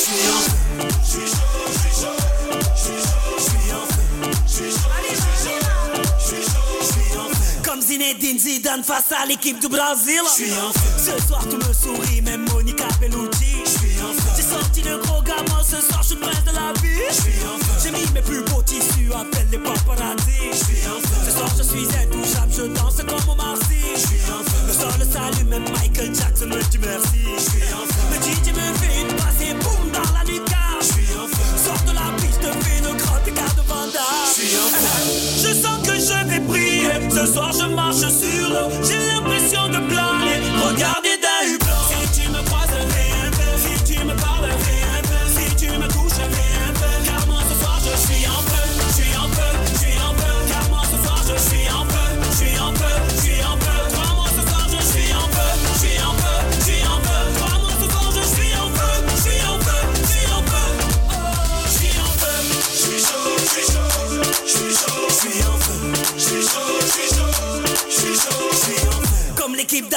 Comme Zinedine Zidane face à l'équipe du Brésil. Ce soir tout me sourit, même Monica Bellucci. J'ai sorti le gros gamin, ce soir je suis le prince de la vie. J'ai mis mes plus beaux tissus, appelle les paparazzi. Ce soir je suis intouchable, je danse comme Omar Sy. Le sol s'allume, même Michael Jackson me dit merci. Le D J me fait une passe et boum dans la lucarne. Sors de la piste, fais une grotte écart de Vanda. Je sens que je vais briller. Ce soir je marche sur l'eau. J'ai l'impression de planer. Regardez d'un hublot. Si tu me croises, fais un peu. Si tu me parles, fais un peu. Si tu me touches, fais un peu. Car moi ce soir je suis en feu. Je suis en feu, je suis en feu. Car moi ce soir je suis en feu. Je suis en feu, je suis en feu. Crois-moi ce soir je suis en feu. Je suis en feu, je suis en feu. Crois-moi.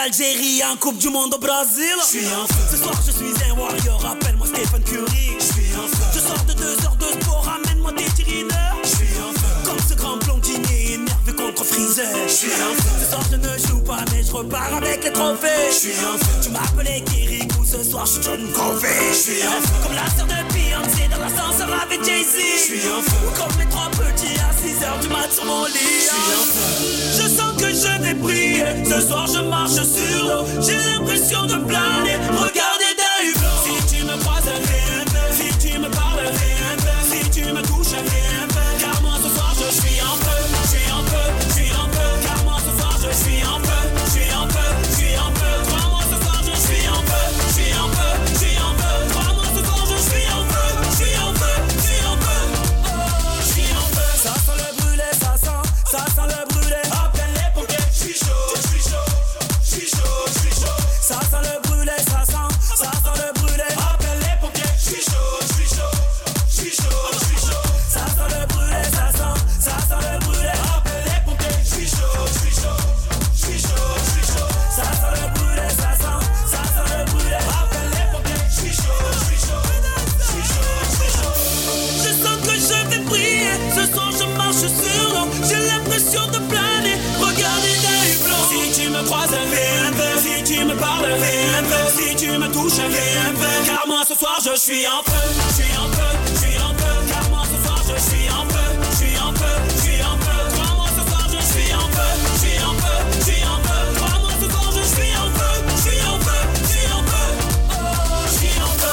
d'Algérie en Coupe du Monde au Brésil. Je suis un feu. Ce soir je suis un warrior, appelle-moi Stephen Curry. Je suis un feu. Je sors de deux heures de sport, ramène-moi tes tirineurs. Je suis un feu. Comme ce grand blondinier énervé contre Freezer. Je suis un feu. Ce soir je ne joue pas mais je repars avec les trophées. Je suis un feu. Tu m'appelais Kirikou, ce soir je suis John Covey. Je suis un feu. Comme la sœur de Beyoncé dans l'ascenseur avec Jay-Z. Je suis un feu. Ou comme les trois petits à six heures du mat sur mon lit. Je suis un feu. Je sens que je vais briller. Ce soir je marche sur l'eau. J'ai l'impression de planer. Regardez d'un hublot. Si tu me croises, fais un peu. Si tu me parles, fais un peu. Si tu me touches, fais un peu. Car moi ce soir je suis un peu. Je suis un peu, je suis un peu. Car moi ce soir je suis un peu. Je suis un peu, je suis un peu. Crois-moi ce soir je suis un peu. Je suis un peu, je suis un peu. Crois-moi ce soir je suis un peu. Je suis un peu, je suis un peu. Oh, je suis un peu. Ça sent le brûlé, ça sent, ça sent le brûlé. Appelle les pompiers. Je suis chaud, je suis chaud, je suis chaud, je suis chaud. Ça sent le brûlé, ça sent, ça sent le brûlé. Appelle les pompiers. Je suis chaud, je suis chaud, je suis chaud, je suis chaud. Ça sent le brûlé, ça sent, ça sent le brûlé. Appelle les pompiers. Je suis chaud, je suis chaud, je suis chaud, je suis chaud. Ça sent le brûlé, ça sent, ça sent le brûlé. Appelle les pompiers. Je suis chaud, je suis chaud, je suis chaud, je suis chaud. Je sens que je vais briller. Ce soir je marche sur l'eau. J'ai l'impression de planer. Regardez d'un hublot. Si tu me croises, fais un peu. Si tu me parles, fais un peu. Si tu me touches, fais un peu. Car moi ce soir je suis un peu. Je suis un peu, je suis un peu. Car moi ce soir je suis un peu. Je suis un peu, je suis un peu. Crois-moi ce soir je suis un peu. Je suis un peu, je suis un peu. Crois-moi ce soir je suis un peu. Je suis un peu, je suis un peu. Oh, je suis un peu.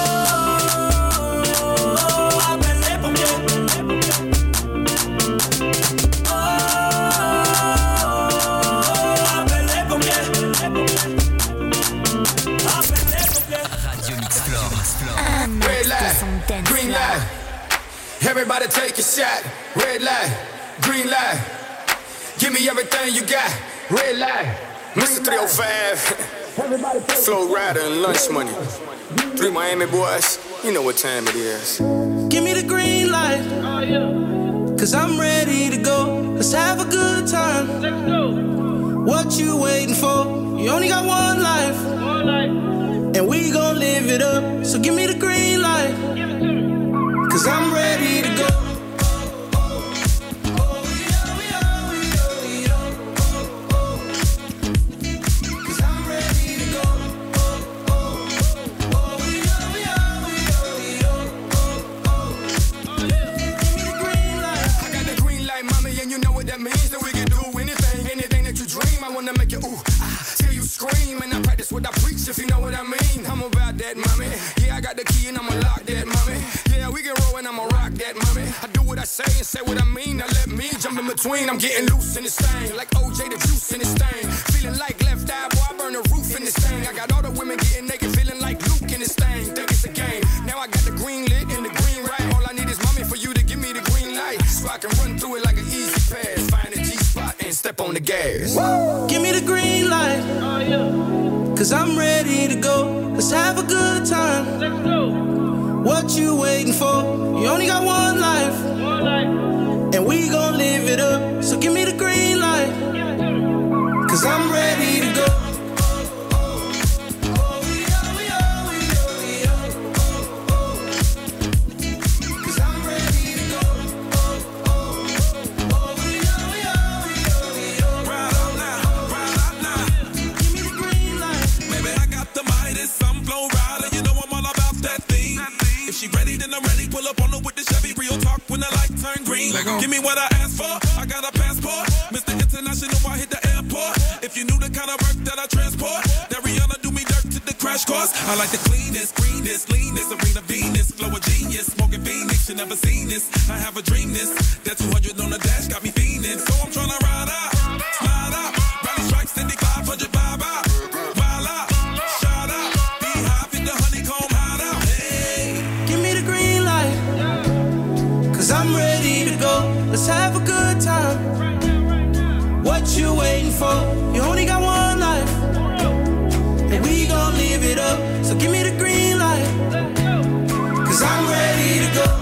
Oh, appelle les pompiers. Oh, appelle les pompiers. Appelle les pompiers. Radio Mix Floor. Red light, green light. Everybody take a shot. Red light, green light. Give me everything you got. Red light. Mister three oh five. Flow Rider and Lunch Money. Three Miami boys. You know what time it is. Give me the green light. Oh, yeah. Cause I'm ready to go. Let's have a good time. Let's go. What you waiting for? You only got one life. One life. And we gon' live it up. So give me the green light. Give it to me. Cause I'm ready to go. Wanna make you ooh, ah, hear you scream, and I practice what I preach, if you know what I mean. I'm about that, mommy. Yeah, I got the key and I'ma lock that, mommy. Yeah, we can roll and I'ma rock that, mommy. I do what I say and say what I mean. Now let me jump in between. I'm getting loose in this thing, like O J the juice in this thing. Feeling like left eye, boy, I burn the roof in this thing. I got all the women getting naked, feeling like Luke in this thing. Think it's a game. Now I got the green lit and the green right. All I need is mommy for you to give me the green light, so I can run through it like an easy pass. Find a G spot and step on the gas. Woo! Give me the green light. Oh, yeah. Cause I'm ready to go. Let's have a good time. Let's go. What you waiting for? You only got one life. One life. And we gon' live it up. So give me the green light. Cause I'm ready to go. She ready, then I'm ready. Pull up on her with the Chevy. Real talk when the light turn green. Give me what I asked for. I got a passport. Mister International, I hit the airport. If you knew the kind of work that I transport, that Rihanna do me dirt to the crash course. I like the cleanest, greenest, leanest, Serena Venus, flow of genius, smoking Phoenix. You never seen this. I have a dream this. That two hundred on the dash got me fiending. So I'm tryna ride out, slide out, rally strikes, Cindy five hundred vibe out. I'm ready to go. Let's have a good time. What you waiting for? You only got one life. And we gon' live it up. So give me the green light. Cause I'm ready to go.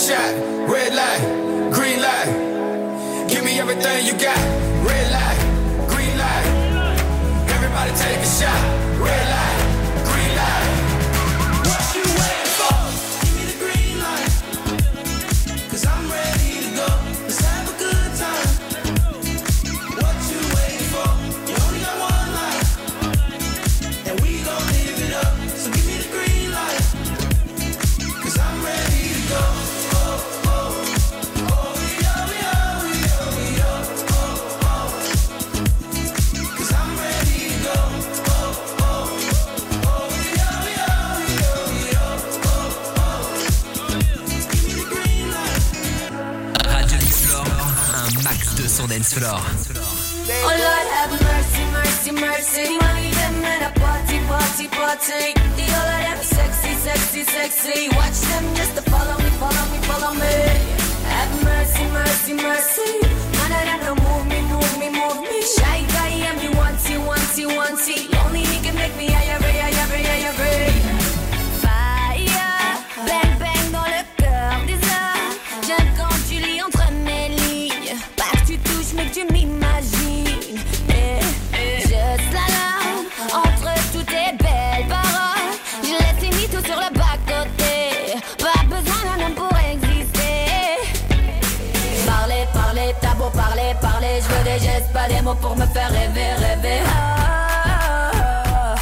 shot. Red light, green light. Give me everything you got. Red light, green light. Everybody take a shot. Red light, green light. What you waiting for? Give me the green light. Cause I'm ready to go. Let's have a good time. What you waiting for? You only got one life. And we gon' live it up. So give me the green light. Cause I'm ready to go. Oh, oh, oh, yo, yo, yo, yo, oh, oh. Cause I'm ready to go. Oh, oh, oh, yo, yo, yo, yo, oh, oh. Give me the green light. Radio Mix Floor, un max de son dance floor. Oh Lord, have mercy, mercy, mercy. Money them in a party, party, party. The all of them sexy, sexy, sexy. Watch them just to follow me, follow me, follow me. Have mercy, mercy, mercy. None of them don't move me, move me, move me. Shy guy, and me wanty, wanty, wanty. Only he can make me higher, higher, higher, higher, higher. Fire, bang, bang dans le cœur des heures. J'aime quand tu lis entre mes lignes. Pas que tu touches, mais que tu m'imagines. Eh, eh. Je slalom entre toutes tes belles paroles. Je laisse mis tout sur le bas-côté. Pas besoin d'un homme pour exister. Parler, parler, t'as beau parler, parler. Je veux des gestes, pas des mots pour me faire rêver, rêver. Ah, ah,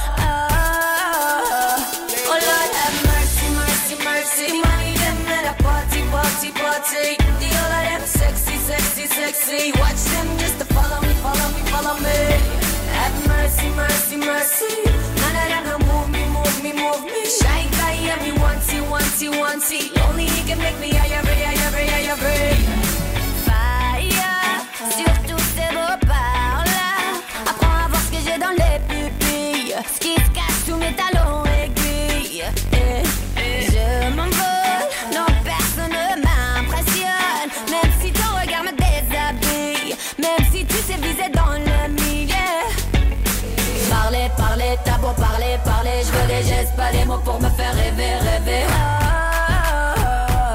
ah. Oh Lord, have mercy, mercy, mercy. Money them in a party, party, party. The all of them sexy, sexy, sexy. Watch them just to follow me, follow me, follow me. Have mercy, mercy, mercy. None of them don't move me, move me, move me. Shy guy, and me wanty, wanty, wanty. Only he can make me higher, higher, higher, higher, higher. Fire, sur tous ces beaux paroles. Apprends à voir ce que j'ai dans les pupilles. Ce qui se cache sous mes talons aiguilles. Eh, eh. Je m'envole, non personne ne m'impressionne. Même si ton regard me déshabille. Même si tu sais viser dans le milieu. Parler, parler, t'as beau parler, parler. Je veux des gestes, pas des mots pour me faire rêver, rêver. Ah, ah,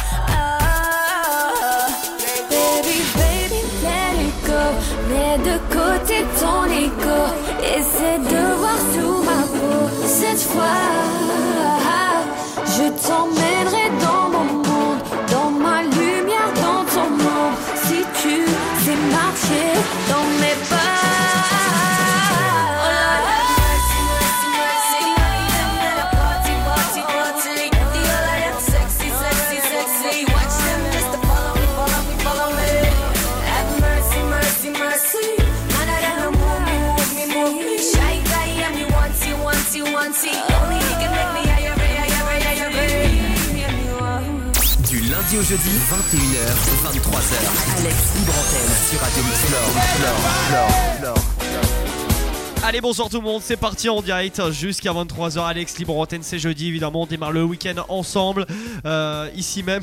ah. Baby, baby, let it go. Mets de côté ton ego. Essaie de voir sous ma peau. Cette fois, je t'emmènerai dans mon monde. Dans ma lumière, dans ton monde. Si tu sais marcher dans mes pas. Du lundi au jeudi, vingt et une heures, vingt-trois heures. Alex Libre Antenne sur Radio Mix Floor. Floor, Floor, Floor. Allez, bonsoir tout le monde, c'est parti en direct jusqu'à vingt-trois heures. Alex Libre Antenne, c'est jeudi évidemment. On démarre le week-end ensemble, euh, ici même.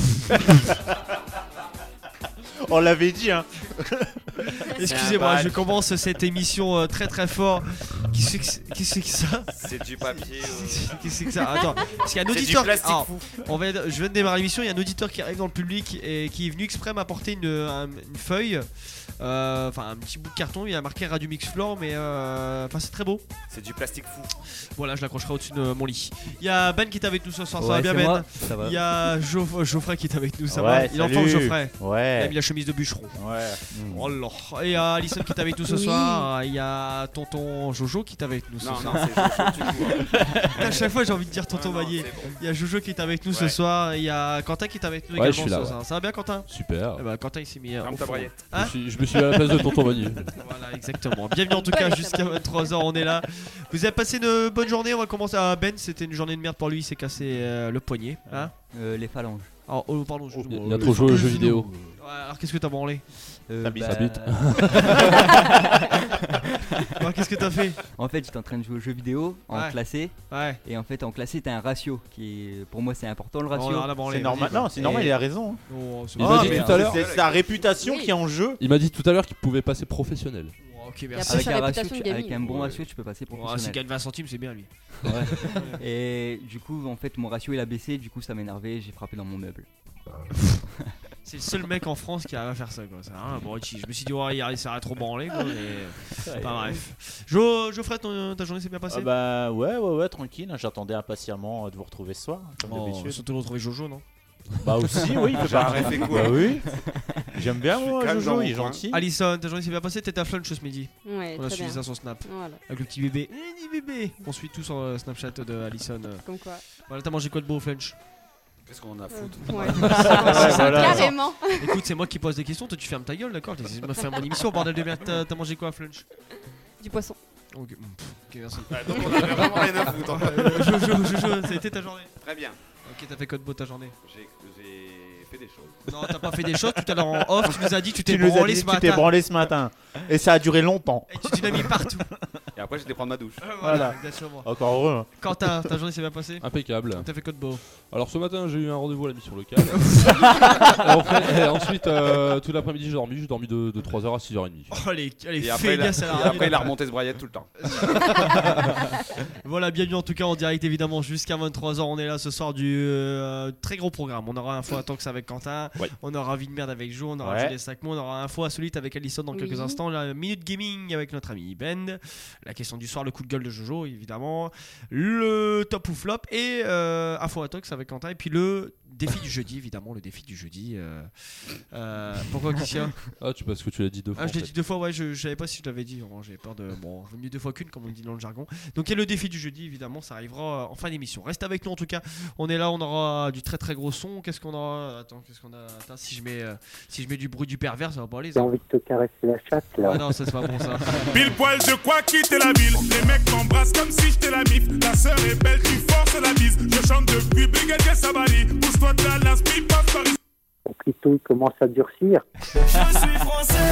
On l'avait dit, hein. Excusez-moi, je commence cette émission euh, très très fort. Qu'est-ce que c'est que, c'est que ça? C'est du papier. Euh... Qu'est-ce que c'est que ça? Attends, parce qu'il y a un c'est auditeur. Du plastique Alors, fou. on va, je viens de démarrer l'émission. Il y a un auditeur qui arrive dans le public et qui est venu exprès m'apporter une, un, une feuille. Euh, enfin, un petit bout de carton. Il y a marqué Radio Mix Floor, mais euh, enfin, c'est très beau. C'est du plastique fou. Voilà, je l'accrocherai au-dessus de mon lit. Il y a Ben qui est avec nous ce soir. Ouais, ça va bien, Ben? moi. Ça va. Il y a Geoff- Geoffrey qui est avec nous. Ça Ouais, va? Il est en salut. forme, Geoffrey. Ouais. Il a mis la chemise de bûcheron. Ouais. Oh là. Et il y a Alison qui est avec nous ce Oui. soir. Il y a tonton Jojo qui est avec nous ce Non, soir. non, c'est Jojo, tu vois. À chaque fois, j'ai envie de dire tonton Non, non, Magnier. c'est bon. Il y a Jojo qui est avec nous ce Ouais. soir. Et il y a Quentin qui est avec nous Ouais, également je suis là, ce ouais. soir. Ça va bien, Quentin? Super. Eh ben, Quentin il s'est mis euh, Ferme au ta fond. braillette. Je me suis- je me suis mis à la place de tonton Magnier. Voilà, exactement. Bienvenue en tout cas jusqu'à vingt-trois heures, on est là. Vous avez passé une bonne journée. On va commencer à Ben. C'était une journée de merde pour lui. Il s'est cassé euh, le poignet. Hein Euh, les phalanges. Alors, oh, pardon, je Il a trop joué aux jeux vidéo. Ouais, alors qu'est-ce que t'as branlé? Euh, Sa bite. Sa bite. Ouais, qu'est-ce que t'as fait? En fait, j'étais en train de jouer aux jeux vidéo en Ouais. classé. Ouais. Et en fait, en classé, t'as un ratio qui est, pour moi, c'est important le ratio. Oh, on a branlé, C'est normal. vas-y, Non, c'est Et- normal, il a raison. hein. Oh, c'est Il pas m'a dit grave. tout à l'heure. C'est sa réputation qui est en jeu. Il m'a dit tout à l'heure qu'il pouvait passer professionnel. Oh, Ok, Avec merci. un, sa ratio, réputation tu- de avec gaming. un bon Ouais. ratio, tu peux passer Bon, professionnel. s'il gagne vingt centimes, c'est bien lui. Ouais. Et du coup, en fait, mon ratio il a baissé, du coup, ça m'énervait, j'ai frappé dans mon meuble. C'est le seul mec en France qui arrive à faire ça quoi. Ça a rien, bon, Richie. Je me suis dit, ouais, il s'arrête trop branlé quoi. Mais... Ouais. Pas bref. Jo, Geoffrey, ton- ta journée s'est bien passée? Ah bah ouais, ouais, ouais, tranquille. J'attendais impatiemment de vous retrouver ce soir, comme Oh, d'habitude. surtout de retrouver Jojo, non? Bah aussi, oui, il fait J'ai un partie. rêve écho. Bah oui. J'aime bien Je suis moi, calme dans Jojo, mon il est coin. gentil. Alison, ta journée s'est bien passée? T'étais à Flunch ce midi. Ouais, On a très suivi bien. ça sur Snap. Voilà. Avec le petit bébé. Eh, petit bébé. On suit tout sur le Snapchat de Alison. Comme quoi. Voilà, t'as mangé quoi de beau au Flunch? Qu'est-ce qu'on a à Euh, foutre ouais. Ouais, voilà. Carrément. Écoute, c'est moi qui pose des questions, toi tu fermes ta gueule, d'accord? J'essaie de me faire mon émission, bordel de merde. T'as t'as mangé quoi à Flunch? Du poisson. Ok, mm, pff, ok, merci. Ouais, donc on avait vraiment rien à foutre. hein. Euh, Jojo, Jojo, ça a été ta journée? Très bien. Ok, t'as fait quoi de beau ta journée? J'ai j'ai fait des choses. Non, t'as pas fait des choses tout à l'heure en off, tu nous as dit que tu t'es Tu nous as branlé dit ce que tu t'es matin. branlé ce matin. Et ça a duré longtemps. Et tu tu l'as mis partout. Et après, j'étais prendre ma douche. Voilà. exactement. Encore heureux. hein. Quentin, ta journée s'est bien passée? Impeccable. T'as fait quoi de beau? Alors ce matin j'ai eu un rendez-vous à la mission locale. et, en fait- et ensuite euh, tout l'après-midi j'ai dormi, j'ai dormi de, de trois heures à six heures trente. Oh les, les Et après, il a, feignasses à la et radio. après, il a remonté ce braillette tout le temps. Voilà, bienvenue en tout cas en direct évidemment jusqu'à vingt-trois heures. On est là ce soir du euh, très gros programme. On aura info à Tox avec Quentin, Ouais. on aura Vie de merde avec Jo, on aura Ouais. Jules Sacmo, on aura info insolite avec Alison dans quelques Oui. instants. La minute gaming avec notre ami Ben. La question du soir, le coup de gueule de Jojo évidemment. Le top ou flop et euh, info à Tox avec Quentin. Et puis le défi du jeudi évidemment, le défi du jeudi. euh, euh, pourquoi Christian? Ah tu parce que tu l'as dit deux fois. Ah, je en l'ai fait. dit deux fois, ouais, je, je savais pas si je l'avais dit. Bon, j'avais peur de. Bon, vaut mieux deux fois qu'une, comme on dit dans le jargon. Donc, il y a le défi du jeudi, évidemment, ça arrivera euh, en fin d'émission. Reste avec nous en tout cas. On est là, on aura du très très gros son. Qu'est-ce qu'on aura? Attends, qu'est-ce qu'on a? Attends, si je mets, euh, si je mets du bruit du pervers, ça va pas aller. J'ai Ça. envie de te caresser la chatte là. Ah non, ça c'est pas bon ça. Pile poil, je crois quitter la ville. Les mecs m'embrassent comme si j'étais la mif. Ta sœur est belle, tu forces la bise. Je chante depuis Brigadier Sabali. Pousse-toi de la lance, pipe, passe par ici. Ton clito il commence à durcir. Je suis français.